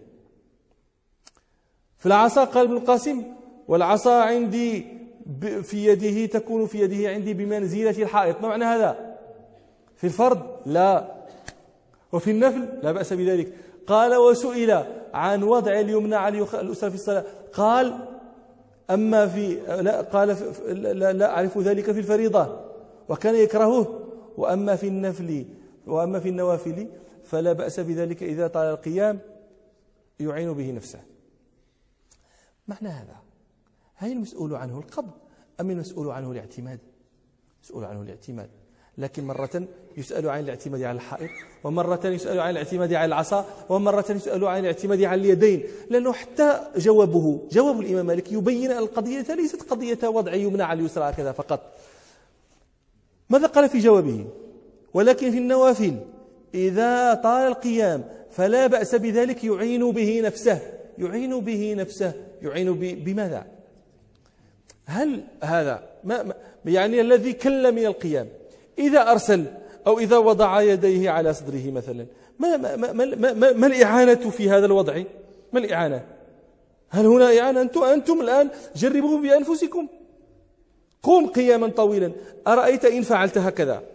في العصا قال ابن القاسم: والعصا عندي في يده، تكون في يده عندي بمنزلة الحائط. ما معنى هذا؟ في الفرض لا، وفي النفل لا بأس بذلك. قال: وسئل عن وضع اليمنى على اليسرى في الصلاة، قال: أما في لا أعرف ذلك في الفريضة، وكان يكرهه. وأما في النوافل فلا بأس بذلك إذا طال القيام، يعين به نفسه. معنى هذا: هل المسؤول عنه القبض أم المسؤول عنه الاعتماد؟ مسؤول عنه الاعتماد، لكن مرة يسأل عن الاعتماد على الحائط، ومرة يسأل عن الاعتماد على العصا، ومرة يسأل عن الاعتماد على اليدين. لأنه حتى جواب الإمام مالك يبين أن القضية ليست قضية وضع يمنى على اليسرى هكذا فقط. ماذا قال في جوابه؟ ولكن في النوافل إذا طال القيام فلا بأس بذلك، يعين به نفسه. يعين بماذا؟ هل هذا يعني الذي كل من القيام إذا أرسل أو إذا وضع يديه على صدره مثلا، ما الإعانة في هذا الوضع؟ ما الإعانة؟ هل هنا إعانة؟ أنتم الآن جربوه بأنفسكم. قم قياما طويلا، أرأيت إن فعلت هكذا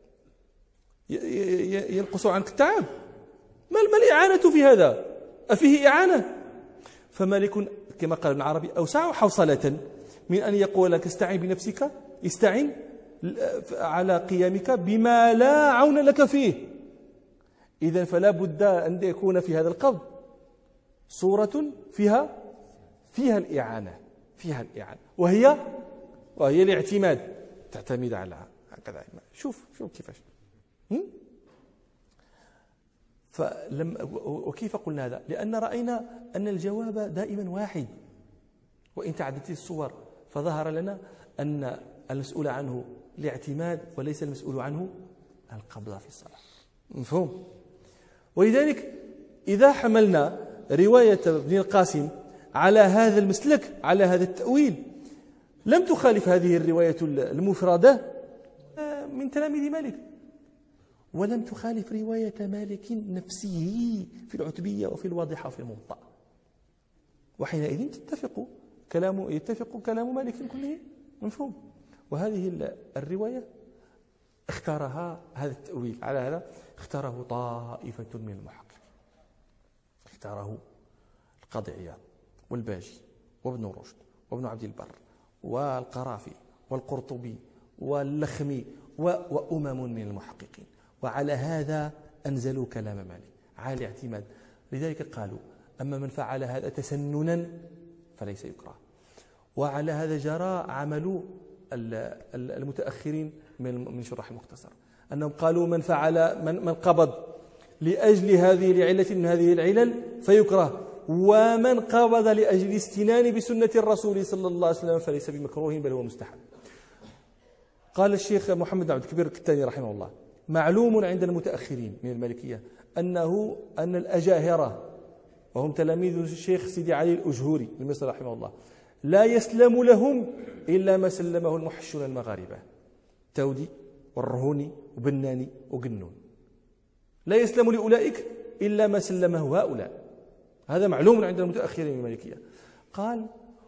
ينقص عنك التعب؟ ما الإعانة في هذا؟ أفيه إعانة؟ فمالك كما قال ابن عربي: أوسع حوصلة من أن يقول لك استعن بنفسك، استعن على قيامك بما لا عون لك فيه. إذن فلا بد أن يكون في هذا القبض صورة فيها الإعانة، وهي الاعتماد، تعتمد على هكذا. شوف كيفاش. وكيف قلنا هذا؟ لأن رأينا أن الجواب دائما واحد، وإن تعددت الصور فظهر لنا أن المسؤول عنه الاعتماد وليس المسؤول عنه القبض في الصلاة. مفهوم؟ ولذلك إذا حملنا رواية ابن القاسم على هذا المسلك، على هذا التأويل، لم تخالف هذه الرواية المفردة من تلاميذ مالك، ولم تخالف رواية مالك نفسه في العتبية وفي الواضحة وفي الموطأ، وحينئذ يتفق كلام مالك كله. مفهوم؟ وهذه الرواية اختارها، هذا التأويل على هذا اختاره طائفة من المحققين، اختاره القاضي عياض والباجي وابن رشد وابن عبد البر والقرافي والقرطبي واللخمي وأمم من المحققين. وعلى هذا أنزلوا كلام مالك على الاعتماد. لذلك قالوا: أما من فعل هذا تسننا فليس يكره. وعلى هذا جرى عمل المتأخرين من شرح المختصر، أنهم قالوا: من قبض لأجل هذه العلة من هذه العلل فيكره، ومن قبض لأجل استنان بسنة الرسول صلى الله عليه وسلم فليس بمكروه بل هو مستحب. قال الشيخ محمد عبد الكبير الكتاني رحمه الله: معلوم عند المتأخرين من المالكية أن الأجاهرة، وهم تلاميذ الشيخ سيدي علي الأجهوري المصري رحمه الله، لا يسلم لهم إلا ما سلمه المحشون المغاربة، تودي والرهوني وبناني وقنون، لا يسلم لأولئك إلا ما سلمه هؤلاء. هذا معلوم عند المتأخرين من المالكية. قال: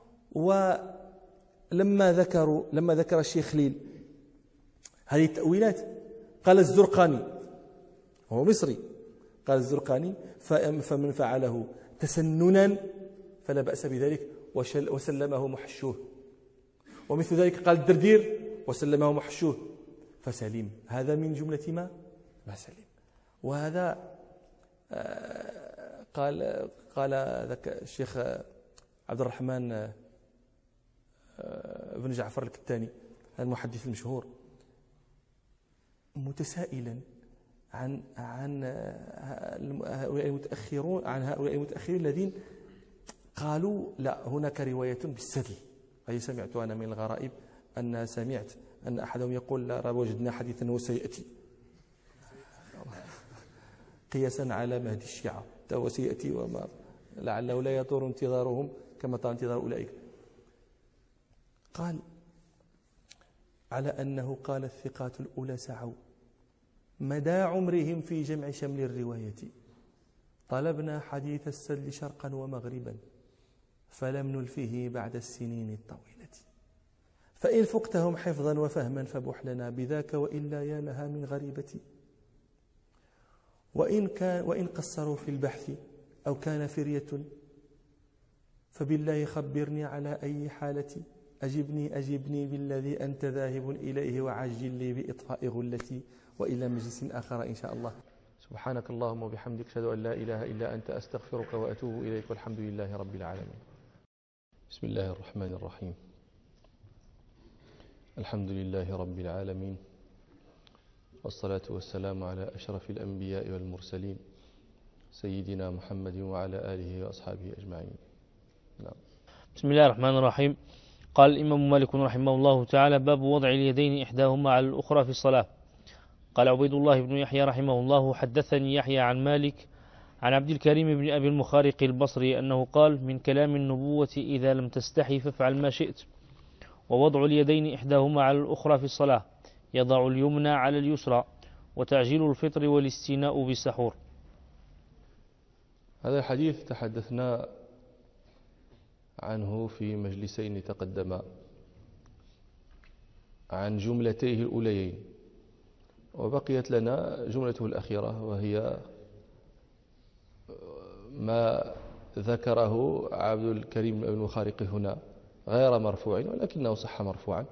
ولما ذكر الشيخ خليل هذه التأويلات، قال الزرقاني وهو مصري، قال الزرقاني: فمن فعله تسننا فلا بأس بذلك وسلمه محشوه. ومثل ذلك قال الدردير وسلمه محشوه. فسلم. هذا من جملة ما سلم. وهذا قال ذاك الشيخ عبد الرحمن بن جعفر الكتاني المحدث المشهور متسائلا عن هؤلاء المتأخرين الذين قالوا لا هناك رواية بالسدل. أي سمعت أنا من الغرائب أن سمعت أن أحدهم يقول لا وجدنا حديثا وسيأتي قياسا على مهدي الشيعة وسيأتي وما لعله لا يطور انتظارهم كما طال انتظار أولئك. قال على أنه قال الثقات الأولى سعوا مدى عمرهم في جمع شمل الرواية، طلبنا حديث السدل شرقا ومغربا فلم نلفه بعد السنين الطويلة، فإن فقتهم حفظا وفهما فبح لنا بذاك وإلا يا لها من غريبة، وإن قصروا في البحث أو كان فرية فبالله خبرني على أي حالة، أجبني بالذي أنت ذاهب إليه وعجل لي بإطفاء غلتي، وإلى مجلس آخر إن شاء الله. سبحانك اللهم وبحمدك أشهد أن لا إله إلا أنت أستغفرك وأتوب إليك والحمد لله رب العالمين. بسم الله الرحمن الرحيم. الحمد لله رب العالمين، والصلاة والسلام على أشرف الأنبياء والمرسلين سيدنا محمد وعلى آله وأصحابه أجمعين. نعم. بسم الله الرحمن الرحيم. قال الإمام مالك رحمه الله تعالى: باب وضع اليدين إحداهما على الأخرى في الصلاة. قال عبيد الله بن يحيى رحمه الله: حدثني يحيى عن مالك عن عبد الكريم بن أبي المخارق البصري أنه قال: من كلام النبوة إذا لم تستحي فافعل ما شئت. ووضع اليدين إحداهما على الأخرى في الصلاة، يضع اليمنى على اليسرى، وتعجيل الفطر والاستيناء بالسحور. هذا الحديث تحدثنا عنه في مجلسين تقدما عن جملتيه الأوليين، وبقيت لنا جملته الأخيرة وهي ما ذكره عبد الكريم بن المخارق هنا غير مرفوع ولكنه صح مرفوعا: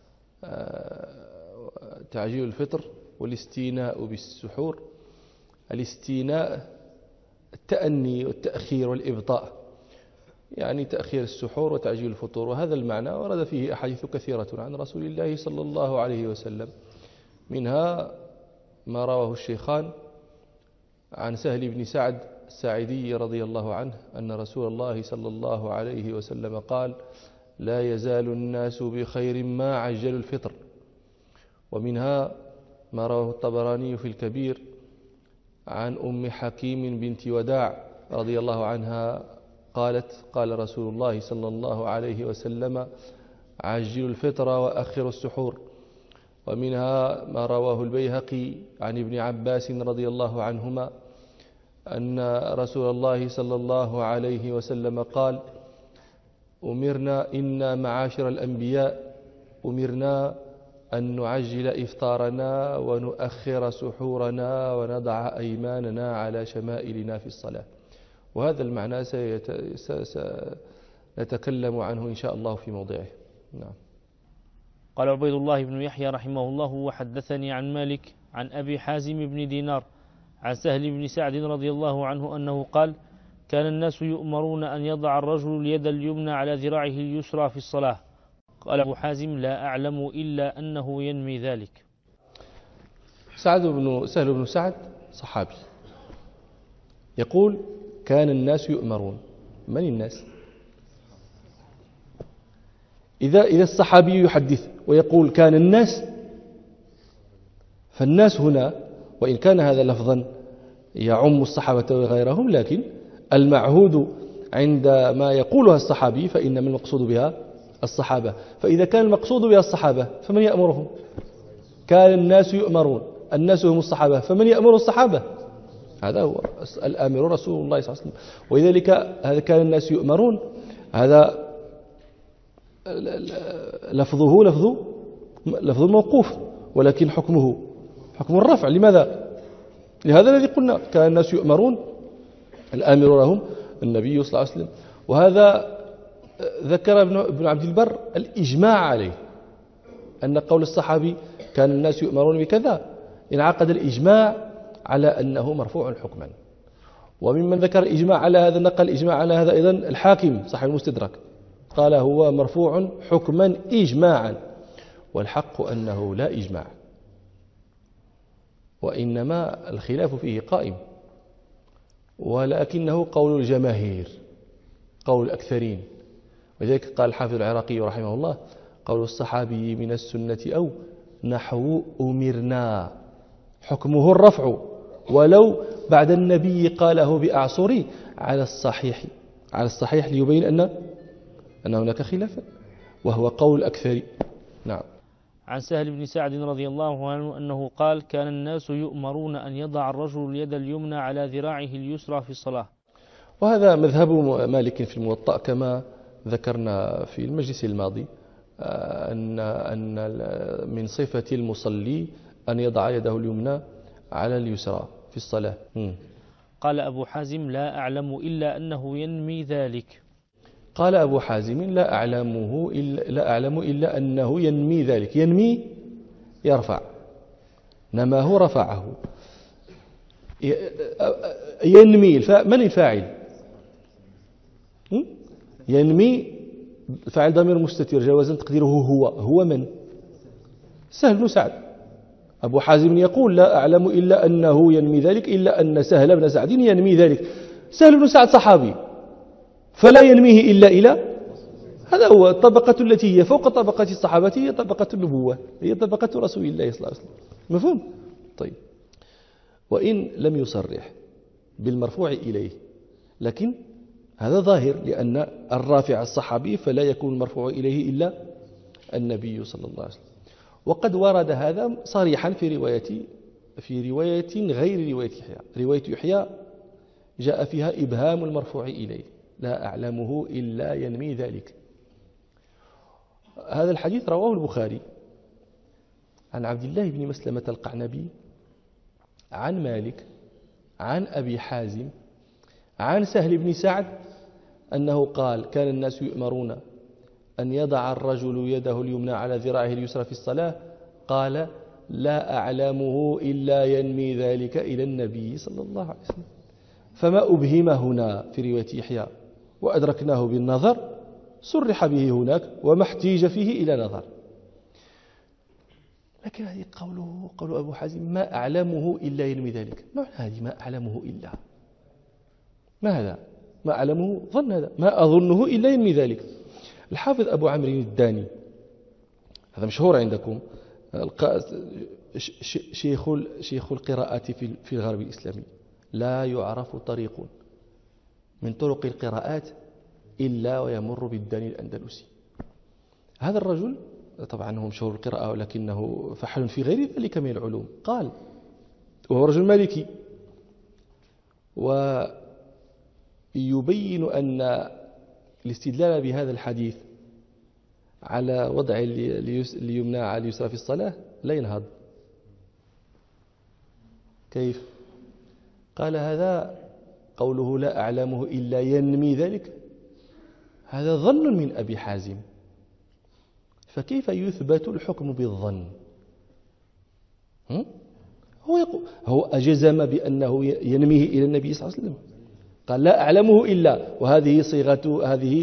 تعجيل الفطر والاستيناء بالسحور. الاستيناء التأني والتأخير والإبطاء، يعني تأخير السحور وتعجيل الفطور، وهذا المعنى ورد فيه أحاديث كثيرة عن رسول الله صلى الله عليه وسلم، منها ما رواه الشيخان عن سهل بن سعد الساعدي رضي الله عنه أن رسول الله صلى الله عليه وسلم قال: لا يزال الناس بخير ما عجلوا الفطر. ومنها ما رواه الطبراني في الكبير عن أم حكيم بنت وداع رضي الله عنها قالت: قال رسول الله صلى الله عليه وسلم: عجلوا الفطر وأخروا السحور. ومنها ما رواه البيهقي عن ابن عباس رضي الله عنهما أن رسول الله صلى الله عليه وسلم قال: أمرنا إنا معاشر الأنبياء أمرنا أن نعجل إفطارنا ونؤخر سحورنا ونضع أيماننا على شمائلنا في الصلاة. وهذا المعنى سنتكلم عنه إن شاء الله في موضعه. نعم. قال عبيد الله بن يحيى رحمه الله: وحدثني عن مالك عن أبي حازم بن دينار عن سهل بن سعد رضي الله عنه أنه قال: كان الناس يؤمرون أن يضع الرجل اليد اليمنى على ذراعه اليسرى في الصلاة. قال أبو حازم: لا أعلم إلا أنه ينمي ذلك. سهل بن سعد صحابي يقول: كان الناس يؤمرون. من الناس؟ إذا الصحابي يحدث ويقول كان الناس، فالناس هنا وإن كان هذا لفظا يعم الصحابة وغيرهم، لكن المعهود عندما يقولها الصحابي فإن من المقصود بها الصحابة. فإذا كان المقصود بها الصحابة فمن يأمرهم؟ كان الناس يؤمرون، الناس هم الصحابة، فمن يأمر الصحابة؟ هذا هو الآمر رسول الله صلى الله عليه وسلم. ولذلك هذا كان الناس يؤمرون، هذا لفظه لفظ موقوف، ولكن حكمه حكم الرفع. لماذا؟ لهذا الذي قلنا كان الناس يؤمرون، الآمر لهم النبي صلى الله عليه وسلم. وهذا ذكر ابن عبد البر الإجماع عليه، أن قول الصحابي كان الناس يؤمرون بكذا انعقد الإجماع على أنه مرفوع حكما. وممن ذكر الإجماع على هذا نقل الإجماع على هذا أيضا الحاكم صاحب المستدرك، قال هو مرفوع حكما إجماعا، والحق أنه لا إجماع، وإنما الخلاف فيه قائم، ولكنه قول الجماهير قول الأكثرين. ولذلك قال الحافظ العراقي رحمه الله: قول الصحابي من السنة أو نحو أمرنا حكمه الرفع ولو بعد النبي قاله بأعصري على الصحيح ليبين أن هناك خلافا، وهو قول الأكثر. نعم. عن سهل بن سعد رضي الله عنه أنه قال: كان الناس يؤمرون أن يضع الرجل اليد اليمنى على ذراعه اليسرى في الصلاة. وهذا مذهب مالك في الموطأ كما ذكرنا في المجلس الماضي، أن من صفة المصلي أن يضع يده اليمنى على اليسرى في الصلاة. قال أبو حازم: لا أعلم إلا أنه ينمي ذلك. قال أبو حازم: لا أعلم إلا أنه ينمي ذلك. ينمي يرفع، نماه رفعه. ينمي من الفاعل؟ ينمي فاعل ضمير مستتر جوازا تقديره هو من؟ سهل بن سعد. أبو حازم يقول: لا أعلم إلا أنه ينمي ذلك، إلا أن سهل بن سعد ينمي ذلك. سهل بن سعد صحابي، فلا ينميه إلا إلى هذا هو الطبقة التي هي فوق طبقة الصحابة، هي طبقة النبوة، هي طبقة رسول الله صلى الله عليه وسلم. مفهوم؟ طيب. وإن لم يصرح بالمرفوع إليه، لكن هذا ظاهر، لأن الرافع الصحابي فلا يكون المرفوع إليه إلا النبي صلى الله عليه وسلم. وقد ورد هذا صريحا في رواية غير رواية يحيى. رواية يحيى جاء فيها إبهام المرفوع إليه: لا أعلمه إلا ينمي ذلك. هذا الحديث رواه البخاري عن عبد الله بن مسلمة القعنبي عن مالك عن أبي حازم عن سهل بن سعد أنه قال: كان الناس يؤمرون أن يضع الرجل يده اليمنى على ذراعه اليسرى في الصلاة. قال: لا أعلمه إلا ينمي ذلك إلى النبي صلى الله عليه وسلم. فما أبهم هنا في رواية يحيى وأدركناه بالنظر صرح به هناك وما احتيج فيه إلى نظر. لكن هذه قول أبو حازم: ما أعلمه إلا ينمي ذلك. ما معنى هذه ما أعلمه إلا؟ ما هذا؟ ما أعلمه ظن، هذا ما أظنه إلا ينمي ذلك. الحافظ أبو عمرو الداني، هذا مشهور عندكم، شيخ القراءات في الغرب الإسلامي، لا يعرف طريق من طرق القراءات إلا ويمر بالداني الأندلسي. هذا الرجل طبعا هو مشهور القراءة، ولكنه فحل في غير ذلك من العلوم. قال، وهو رجل مالكي، ويبين أن الاستدلال بهذا الحديث على وضع اليمنى على اليسرى في الصلاة لا ينهض. كيف؟ قال: هذا قوله لا أعلمه إلا ينمي ذلك، هذا ظن من أبي حازم، فكيف يثبت الحكم بالظن؟ هو أجزم بأنه ينميه إلى النبي صلى الله عليه وسلم، قال: لا أعلمه إلا، وهذه صيغة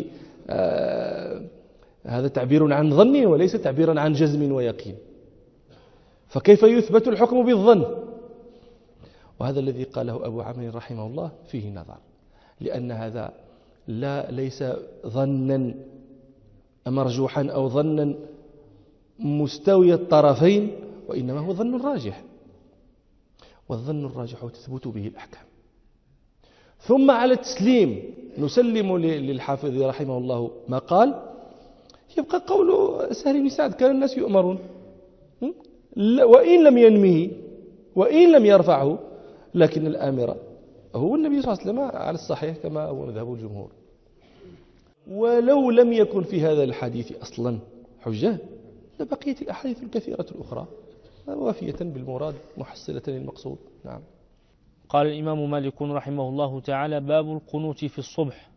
هذا تعبير عن ظن وليس تعبيرا عن جزم ويقين، فكيف يثبت الحكم بالظن؟ وهذا الذي قاله أبو عمرو رحمه الله فيه نظر، لأن هذا ليس ظنا مرجوحا أو ظنا مستوي الطرفين، وإنما هو ظن راجح، والظن الراجح تثبت به الأحكام. ثم على التسليم نسلم للحافظ رحمه الله ما قال، يبقى قول سهل بن سعد: كان الناس يؤمرون، وإن لم ينمه وإن لم يرفعه، لكن الآمر هو النبي صلى الله عليه وسلم على الصحيح كما هو مذهب الجمهور. ولو لم يكن في هذا الحديث أصلا حجة لبقيت الأحاديث الكثيرة الأخرى وافية بالمراد محصلة للمقصود. نعم. قال الإمام مالك رحمه الله تعالى: باب القنوت في الصبح.